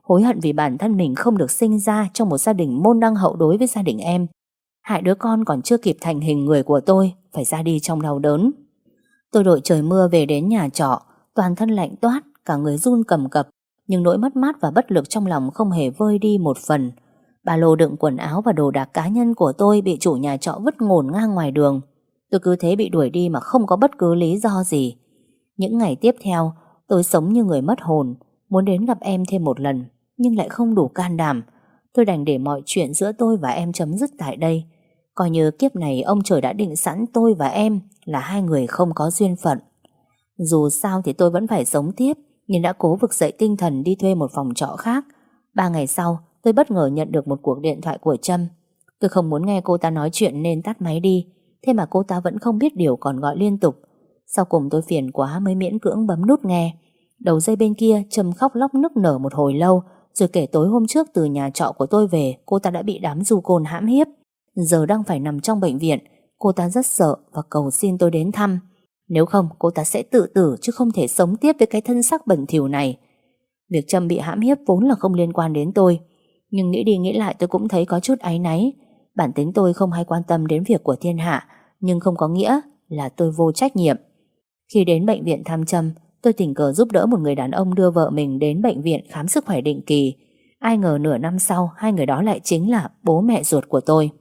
Hối hận vì bản thân mình không được sinh ra trong một gia đình môn đăng hậu đối với gia đình em. Hại đứa con còn chưa kịp thành hình người của tôi phải ra đi trong đau đớn. Tôi đội trời mưa về đến nhà trọ, toàn thân lạnh toát, cả người run cầm cập, nhưng nỗi mất mát và bất lực trong lòng không hề vơi đi một phần. Ba lô đựng quần áo và đồ đạc cá nhân của tôi bị chủ nhà trọ vứt ngổn ngang ngoài đường. Tôi cứ thế bị đuổi đi mà không có bất cứ lý do gì. Những ngày tiếp theo, tôi sống như người mất hồn, muốn đến gặp em thêm một lần, nhưng lại không đủ can đảm. Tôi đành để mọi chuyện giữa tôi và em chấm dứt tại đây. Coi như kiếp này ông trời đã định sẵn tôi và em là hai người không có duyên phận. Dù sao thì tôi vẫn phải sống tiếp, nhưng đã cố vực dậy tinh thần đi thuê một phòng trọ khác. 3 ngày sau, tôi bất ngờ nhận được một cuộc điện thoại của Trâm. Tôi không muốn nghe cô ta nói chuyện nên tắt máy đi. Thế mà cô ta vẫn không biết điều còn gọi liên tục. Sau cùng tôi phiền quá mới miễn cưỡng bấm nút nghe. Đầu dây bên kia Trâm khóc lóc nức nở một hồi lâu, rồi kể tối hôm trước từ nhà trọ của tôi về, cô ta đã bị đám du côn hãm hiếp. Giờ đang phải nằm trong bệnh viện. Cô ta rất sợ và cầu xin tôi đến thăm. Nếu không cô ta sẽ tự tử, chứ không thể sống tiếp với cái thân xác bẩn thỉu này. Việc Trâm bị hãm hiếp vốn là không liên quan đến tôi, nhưng nghĩ đi nghĩ lại tôi cũng thấy có chút áy náy. Bản tính tôi không hay quan tâm đến việc của thiên hạ, nhưng không có nghĩa là tôi vô trách nhiệm. Khi đến bệnh viện thăm Trâm, tôi tình cờ giúp đỡ một người đàn ông đưa vợ mình đến bệnh viện khám sức khỏe định kỳ. Ai ngờ nửa năm sau, hai người đó lại chính là bố mẹ ruột của tôi.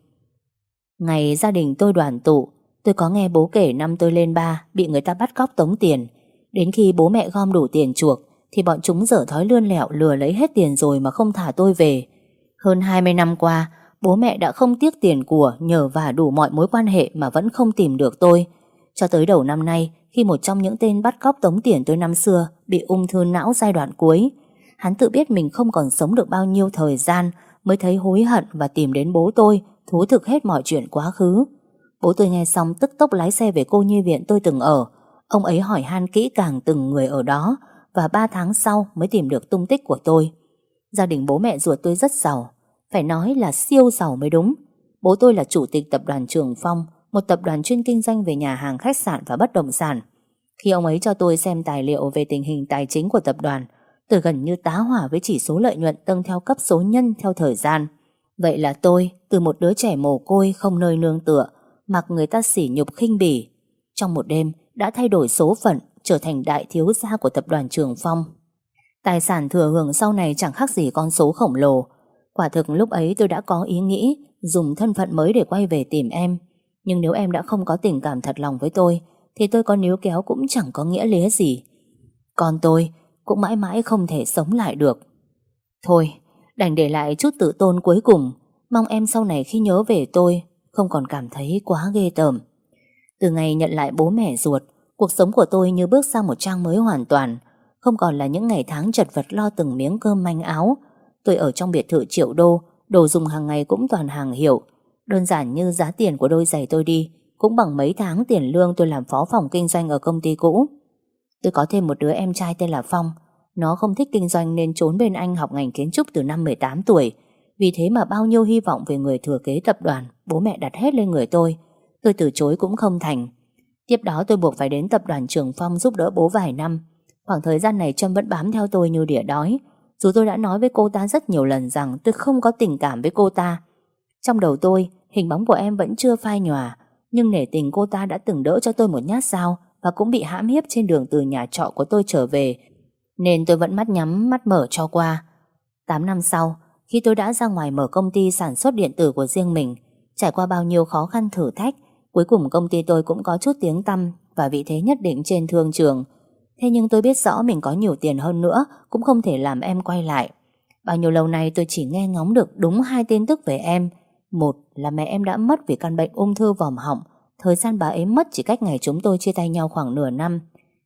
Ngày gia đình tôi đoàn tụ, tôi có nghe bố kể năm tôi lên 3 bị người ta bắt cóc tống tiền. Đến khi bố mẹ gom đủ tiền chuộc thì bọn chúng dở thói lươn lẹo lừa lấy hết tiền rồi mà không thả tôi về. Hơn 20 năm qua, bố mẹ đã không tiếc tiền của, nhờ vả đủ mọi mối quan hệ mà vẫn không tìm được tôi. Cho tới đầu năm nay, khi một trong những tên bắt cóc tống tiền tôi năm xưa bị ung thư não giai đoạn cuối, hắn tự biết mình không còn sống được bao nhiêu thời gian, mới thấy hối hận và tìm đến bố tôi thú thực hết mọi chuyện quá khứ. Bố tôi nghe xong tức tốc lái xe về cô nhi viện tôi từng ở. Ông ấy hỏi han kỹ càng từng người ở đó, và 3 tháng sau mới tìm được tung tích của tôi. Gia đình bố mẹ ruột tôi rất giàu, phải nói là siêu giàu mới đúng. Bố tôi là chủ tịch tập đoàn Trường Phong, một tập đoàn chuyên kinh doanh về nhà hàng, khách sạn và bất động sản. Khi ông ấy cho tôi xem tài liệu về tình hình tài chính của tập đoàn, tôi gần như tá hỏa với chỉ số lợi nhuận tăng theo cấp số nhân theo thời gian. Vậy là tôi, từ một đứa trẻ mồ côi không nơi nương tựa, mặc người ta sỉ nhục khinh bỉ, trong một đêm đã thay đổi số phận, trở thành đại thiếu gia của tập đoàn Trường Phong. Tài sản thừa hưởng sau này chẳng khác gì con số khổng lồ. Quả thực lúc ấy tôi đã có ý nghĩ dùng thân phận mới để quay về tìm em. Nhưng nếu em đã không có tình cảm thật lòng với tôi, thì tôi có níu kéo cũng chẳng có nghĩa lía gì. Còn tôi cũng mãi mãi không thể sống lại được. Thôi, đành để lại chút tự tôn cuối cùng. Mong em sau này khi nhớ về tôi không còn cảm thấy quá ghê tởm. Từ ngày nhận lại bố mẹ ruột, cuộc sống của tôi như bước sang một trang mới hoàn toàn. Không còn là những ngày tháng chật vật lo từng miếng cơm manh áo. Tôi ở trong biệt thự triệu đô, đồ dùng hàng ngày cũng toàn hàng hiệu. Đơn giản như giá tiền của đôi giày tôi đi cũng bằng mấy tháng tiền lương tôi làm phó phòng kinh doanh ở công ty cũ. Tôi có thêm một đứa em trai tên là Phong. Nó không thích kinh doanh nên trốn bên anh học ngành kiến trúc từ năm 18 tuổi. Vì thế mà bao nhiêu hy vọng về người thừa kế tập đoàn bố mẹ đặt hết lên người tôi. Tôi từ chối cũng không thành. Tiếp đó tôi buộc phải đến tập đoàn Trường Phong giúp đỡ bố vài năm. Khoảng thời gian này Trâm vẫn bám theo tôi như đỉa đói. Dù tôi đã nói với cô ta rất nhiều lần rằng tôi không có tình cảm với cô ta. Trong đầu tôi, hình bóng của em vẫn chưa phai nhòa. Nhưng nể tình cô ta đã từng đỡ cho tôi một nhát dao và cũng bị hãm hiếp trên đường từ nhà trọ của tôi trở về, nên tôi vẫn mắt nhắm mắt mở cho qua. 8 năm sau, khi tôi đã ra ngoài mở công ty sản xuất điện tử của riêng mình, trải qua bao nhiêu khó khăn thử thách, cuối cùng công ty tôi cũng có chút tiếng tăm và vị thế nhất định trên thương trường. Thế nhưng tôi biết rõ mình có nhiều tiền hơn nữa cũng không thể làm em quay lại. Bao nhiêu lâu nay tôi chỉ nghe ngóng được đúng 2 tin tức về em. Một là mẹ em đã mất vì căn bệnh ung thư vòm họng. Thời gian bà ấy mất chỉ cách ngày chúng tôi chia tay nhau khoảng nửa năm.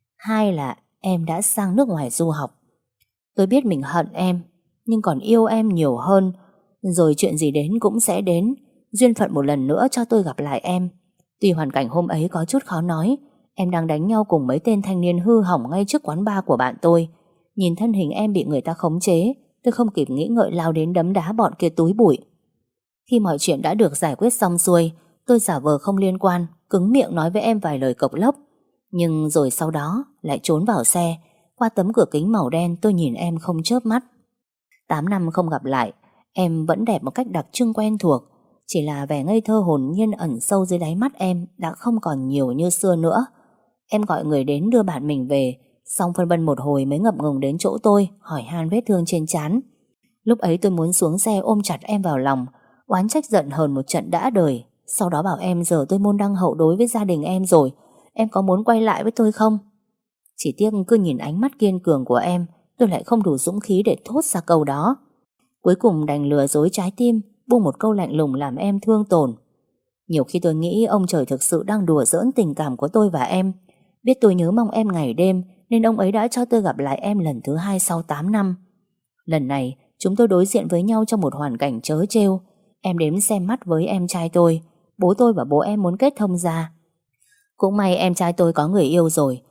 2 là em đã sang nước ngoài du học. Tôi biết mình hận em, nhưng còn yêu em nhiều hơn. Rồi chuyện gì đến cũng sẽ đến. Duyên phận một lần nữa cho tôi gặp lại em. Tuy hoàn cảnh hôm ấy có chút khó nói, em đang đánh nhau cùng mấy tên thanh niên hư hỏng ngay trước quán bar của bạn tôi. Nhìn thân hình em bị người ta khống chế, tôi không kịp nghĩ ngợi lao đến đấm đá bọn kia túi bụi. Khi mọi chuyện đã được giải quyết xong xuôi, tôi giả vờ không liên quan, cứng miệng nói với em vài lời cộc lốc. Nhưng rồi sau đó lại trốn vào xe. Qua tấm cửa kính màu đen tôi nhìn em không chớp mắt. 8 năm không gặp lại, em vẫn đẹp một cách đặc trưng quen thuộc. Chỉ là vẻ ngây thơ hồn nhiên ẩn sâu dưới đáy mắt em đã không còn nhiều như xưa nữa. Em gọi người đến đưa bạn mình về, xong phân vân một hồi mới ngập ngừng đến chỗ tôi, hỏi han vết thương trên trán. Lúc ấy tôi muốn xuống xe ôm chặt em vào lòng, oán trách giận hờn một trận đã đời. Sau đó bảo em giờ tôi môn đăng hậu đối với gia đình em rồi, em có muốn quay lại với tôi không? Chỉ tiếc cứ nhìn ánh mắt kiên cường của em, tôi lại không đủ dũng khí để thốt ra câu đó. Cuối cùng đành lừa dối trái tim, buông một câu lạnh lùng làm em thương tổn. Nhiều khi tôi nghĩ ông trời thực sự đang đùa giỡn tình cảm của tôi và em. Biết tôi nhớ mong em ngày đêm, nên ông ấy đã cho tôi gặp lại em lần thứ 2 sau 8 năm. Lần này chúng tôi đối diện với nhau trong một hoàn cảnh trớ trêu. Em đến xem mắt với em trai tôi. Bố tôi và bố em muốn kết thông ra. Cũng may em trai tôi có người yêu rồi,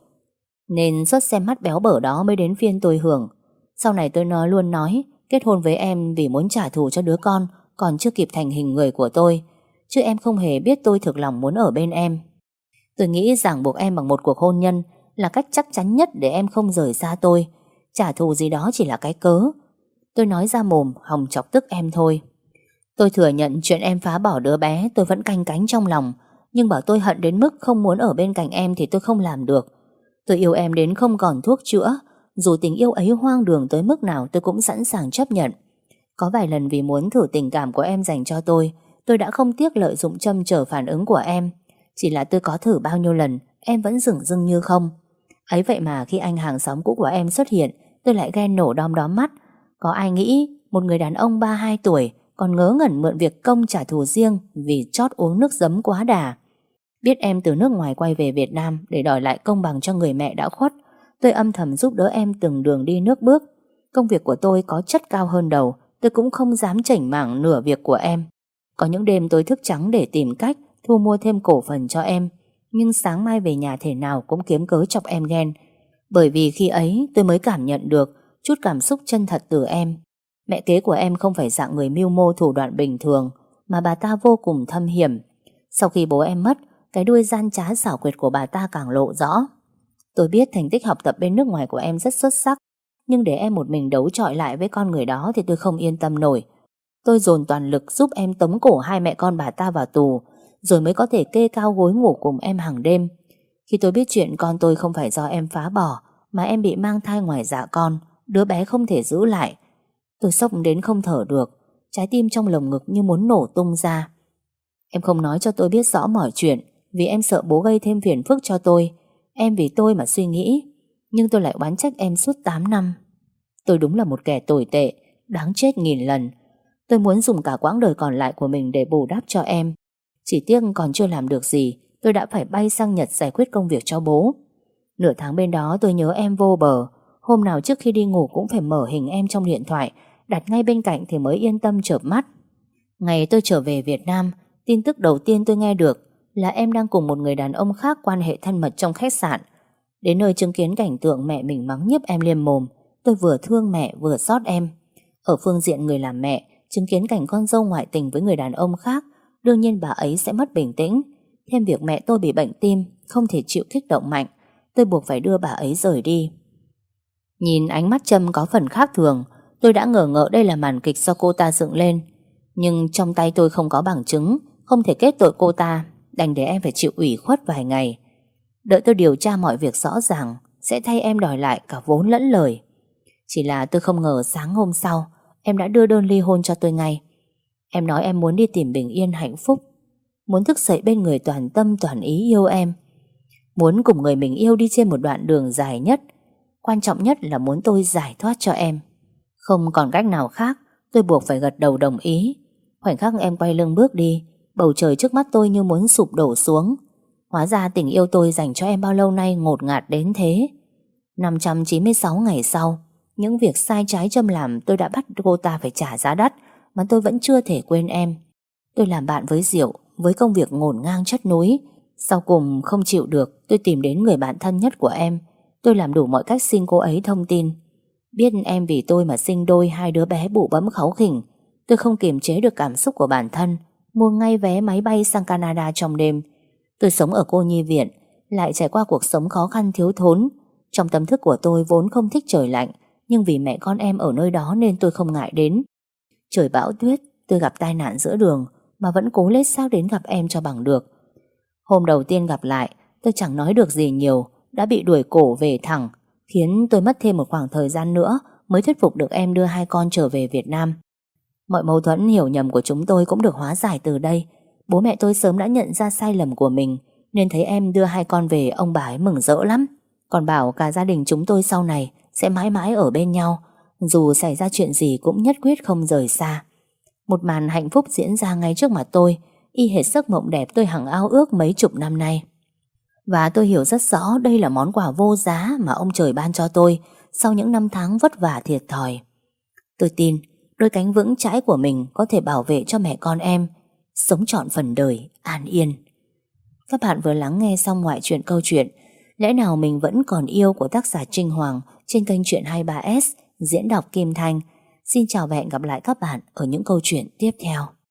nên suất xem mắt béo bở đó mới đến phiên tôi hưởng. Sau này tôi luôn nói kết hôn với em vì muốn trả thù cho đứa con còn chưa kịp thành hình người của tôi, chứ em không hề biết tôi thực lòng muốn ở bên em. Tôi nghĩ ràng buộc em bằng một cuộc hôn nhân là cách chắc chắn nhất để em không rời xa tôi. Trả thù gì đó chỉ là cái cớ. Tôi nói ra mồm hòng chọc tức em thôi. Tôi thừa nhận chuyện em phá bỏ đứa bé tôi vẫn canh cánh trong lòng, nhưng bảo tôi hận đến mức không muốn ở bên cạnh em thì tôi không làm được. Tôi yêu em đến không còn thuốc chữa. Dù tình yêu ấy hoang đường tới mức nào tôi cũng sẵn sàng chấp nhận. Có vài lần vì muốn thử tình cảm của em dành cho tôi đã không tiếc lợi dụng châm chở phản ứng của em. Chỉ là tôi có thử bao nhiêu lần, em vẫn dửng dưng như không. Ấy vậy mà khi anh hàng xóm cũ của em xuất hiện, tôi lại ghen nổ đom đóm mắt. Có ai nghĩ một người đàn ông 32 tuổi còn ngớ ngẩn mượn việc công trả thù riêng vì chót uống nước giấm quá đà. Biết em từ nước ngoài quay về Việt Nam để đòi lại công bằng cho người mẹ đã khuất, tôi âm thầm giúp đỡ em từng đường đi nước bước. Công việc của tôi có chất cao hơn đầu, tôi cũng không dám chảnh mảng nửa việc của em. Có những đêm tôi thức trắng để tìm cách thu mua thêm cổ phần cho em, nhưng sáng mai về nhà thể nào cũng kiếm cớ chọc em ghen. Bởi vì khi ấy tôi mới cảm nhận được chút cảm xúc chân thật từ em. Mẹ kế của em không phải dạng người mưu mô thủ đoạn bình thường, mà bà ta vô cùng thâm hiểm. Sau khi bố em mất, cái đuôi gian trá xảo quyệt của bà ta càng lộ rõ. Tôi biết thành tích học tập bên nước ngoài của em rất xuất sắc, nhưng để em một mình đấu chọi lại với con người đó thì tôi không yên tâm nổi. Tôi dồn toàn lực giúp em tống cổ hai mẹ con bà ta vào tù, rồi mới có thể kê cao gối ngủ cùng em hàng đêm. Khi tôi biết chuyện con tôi không phải do em phá bỏ, mà em bị mang thai ngoài dạ con, đứa bé không thể giữ lại, tôi sốc đến không thở được, trái tim trong lồng ngực như muốn nổ tung ra. Em không nói cho tôi biết rõ mọi chuyện vì em sợ bố gây thêm phiền phức cho tôi. Em vì tôi mà suy nghĩ, nhưng tôi lại oán trách em suốt 8 năm. Tôi đúng là một kẻ tồi tệ, đáng chết nghìn lần. Tôi muốn dùng cả quãng đời còn lại của mình để bù đắp cho em. Chỉ tiếc còn chưa làm được gì, tôi đã phải bay sang Nhật giải quyết công việc cho bố. Nửa tháng bên đó tôi nhớ em vô bờ. Hôm nào trước khi đi ngủ cũng phải mở hình em trong điện thoại, đặt ngay bên cạnh thì mới yên tâm chợp mắt. Ngày tôi trở về Việt Nam, tin tức đầu tiên tôi nghe được là em đang cùng một người đàn ông khác quan hệ thân mật trong khách sạn. Đến nơi chứng kiến cảnh tượng mẹ mình mắng nhiếc em liềm mồm, tôi vừa thương mẹ vừa xót em. Ở phương diện người làm mẹ, chứng kiến cảnh con dâu ngoại tình với người đàn ông khác, đương nhiên bà ấy sẽ mất bình tĩnh. Thêm việc mẹ tôi bị bệnh tim, không thể chịu kích động mạnh, tôi buộc phải đưa bà ấy rời đi. Nhìn ánh mắt Trâm có phần khác thường, tôi đã ngờ ngợ đây là màn kịch do cô ta dựng lên. Nhưng trong tay tôi không có bằng chứng, không thể kết tội cô ta, đành để em phải chịu ủy khuất vài ngày. Đợi tôi điều tra mọi việc rõ ràng, sẽ thay em đòi lại cả vốn lẫn lời. Chỉ là tôi không ngờ sáng hôm sau em đã đưa đơn ly hôn cho tôi ngay. Em nói em muốn đi tìm bình yên hạnh phúc, muốn thức dậy bên người toàn tâm toàn ý yêu em, muốn cùng người mình yêu đi trên một đoạn đường dài nhất. Quan trọng nhất là muốn tôi giải thoát cho em. Không còn cách nào khác, tôi buộc phải gật đầu đồng ý. Khoảnh khắc em quay lưng bước đi, bầu trời trước mắt tôi như muốn sụp đổ xuống. Hóa ra tình yêu tôi dành cho em bao lâu nay ngột ngạt đến thế. 596 ngày sau, những việc sai trái Trâm làm tôi đã bắt cô ta phải trả giá đắt, mà tôi vẫn chưa thể quên em. Tôi làm bạn với rượu, với công việc ngổn ngang chất núi. Sau cùng không chịu được, tôi tìm đến người bạn thân nhất của em. Tôi làm đủ mọi cách xin cô ấy thông tin. Biết em vì tôi mà sinh đôi hai đứa bé bụ bẫm kháu khỉnh, tôi không kiềm chế được cảm xúc của bản thân, mua ngay vé máy bay sang Canada trong đêm. Tôi sống ở cô nhi viện, lại trải qua cuộc sống khó khăn thiếu thốn. Trong tâm thức của tôi vốn không thích trời lạnh, nhưng vì mẹ con em ở nơi đó nên tôi không ngại đến. Trời bão tuyết, tôi gặp tai nạn giữa đường mà vẫn cố lết xác đến gặp em cho bằng được. Hôm đầu tiên gặp lại, tôi chẳng nói được gì nhiều, đã bị đuổi cổ về thẳng, khiến tôi mất thêm một khoảng thời gian nữa mới thuyết phục được em đưa hai con trở về Việt Nam. Mọi mâu thuẫn hiểu nhầm của chúng tôi cũng được hóa giải từ đây. Bố mẹ tôi sớm đã nhận ra sai lầm của mình, nên thấy em đưa hai con về, ông bà ấy mừng rỡ lắm. Còn bảo cả gia đình chúng tôi sau này sẽ mãi mãi ở bên nhau, dù xảy ra chuyện gì cũng nhất quyết không rời xa. Một màn hạnh phúc diễn ra ngay trước mặt tôi, y hệt giấc mộng đẹp tôi hằng ao ước mấy chục năm nay. Và tôi hiểu rất rõ đây là món quà vô giá mà ông trời ban cho tôi sau những năm tháng vất vả thiệt thòi. Tôi tin đôi cánh vững chãi của mình có thể bảo vệ cho mẹ con em sống trọn phần đời an yên. Các bạn vừa lắng nghe xong ngoại truyện câu chuyện Lẽ nào mình vẫn còn yêu của tác giả Trinh Hoàng trên kênh Chuyện 23S, diễn đọc Kim Thanh. Xin chào và hẹn gặp lại các bạn ở những câu chuyện tiếp theo.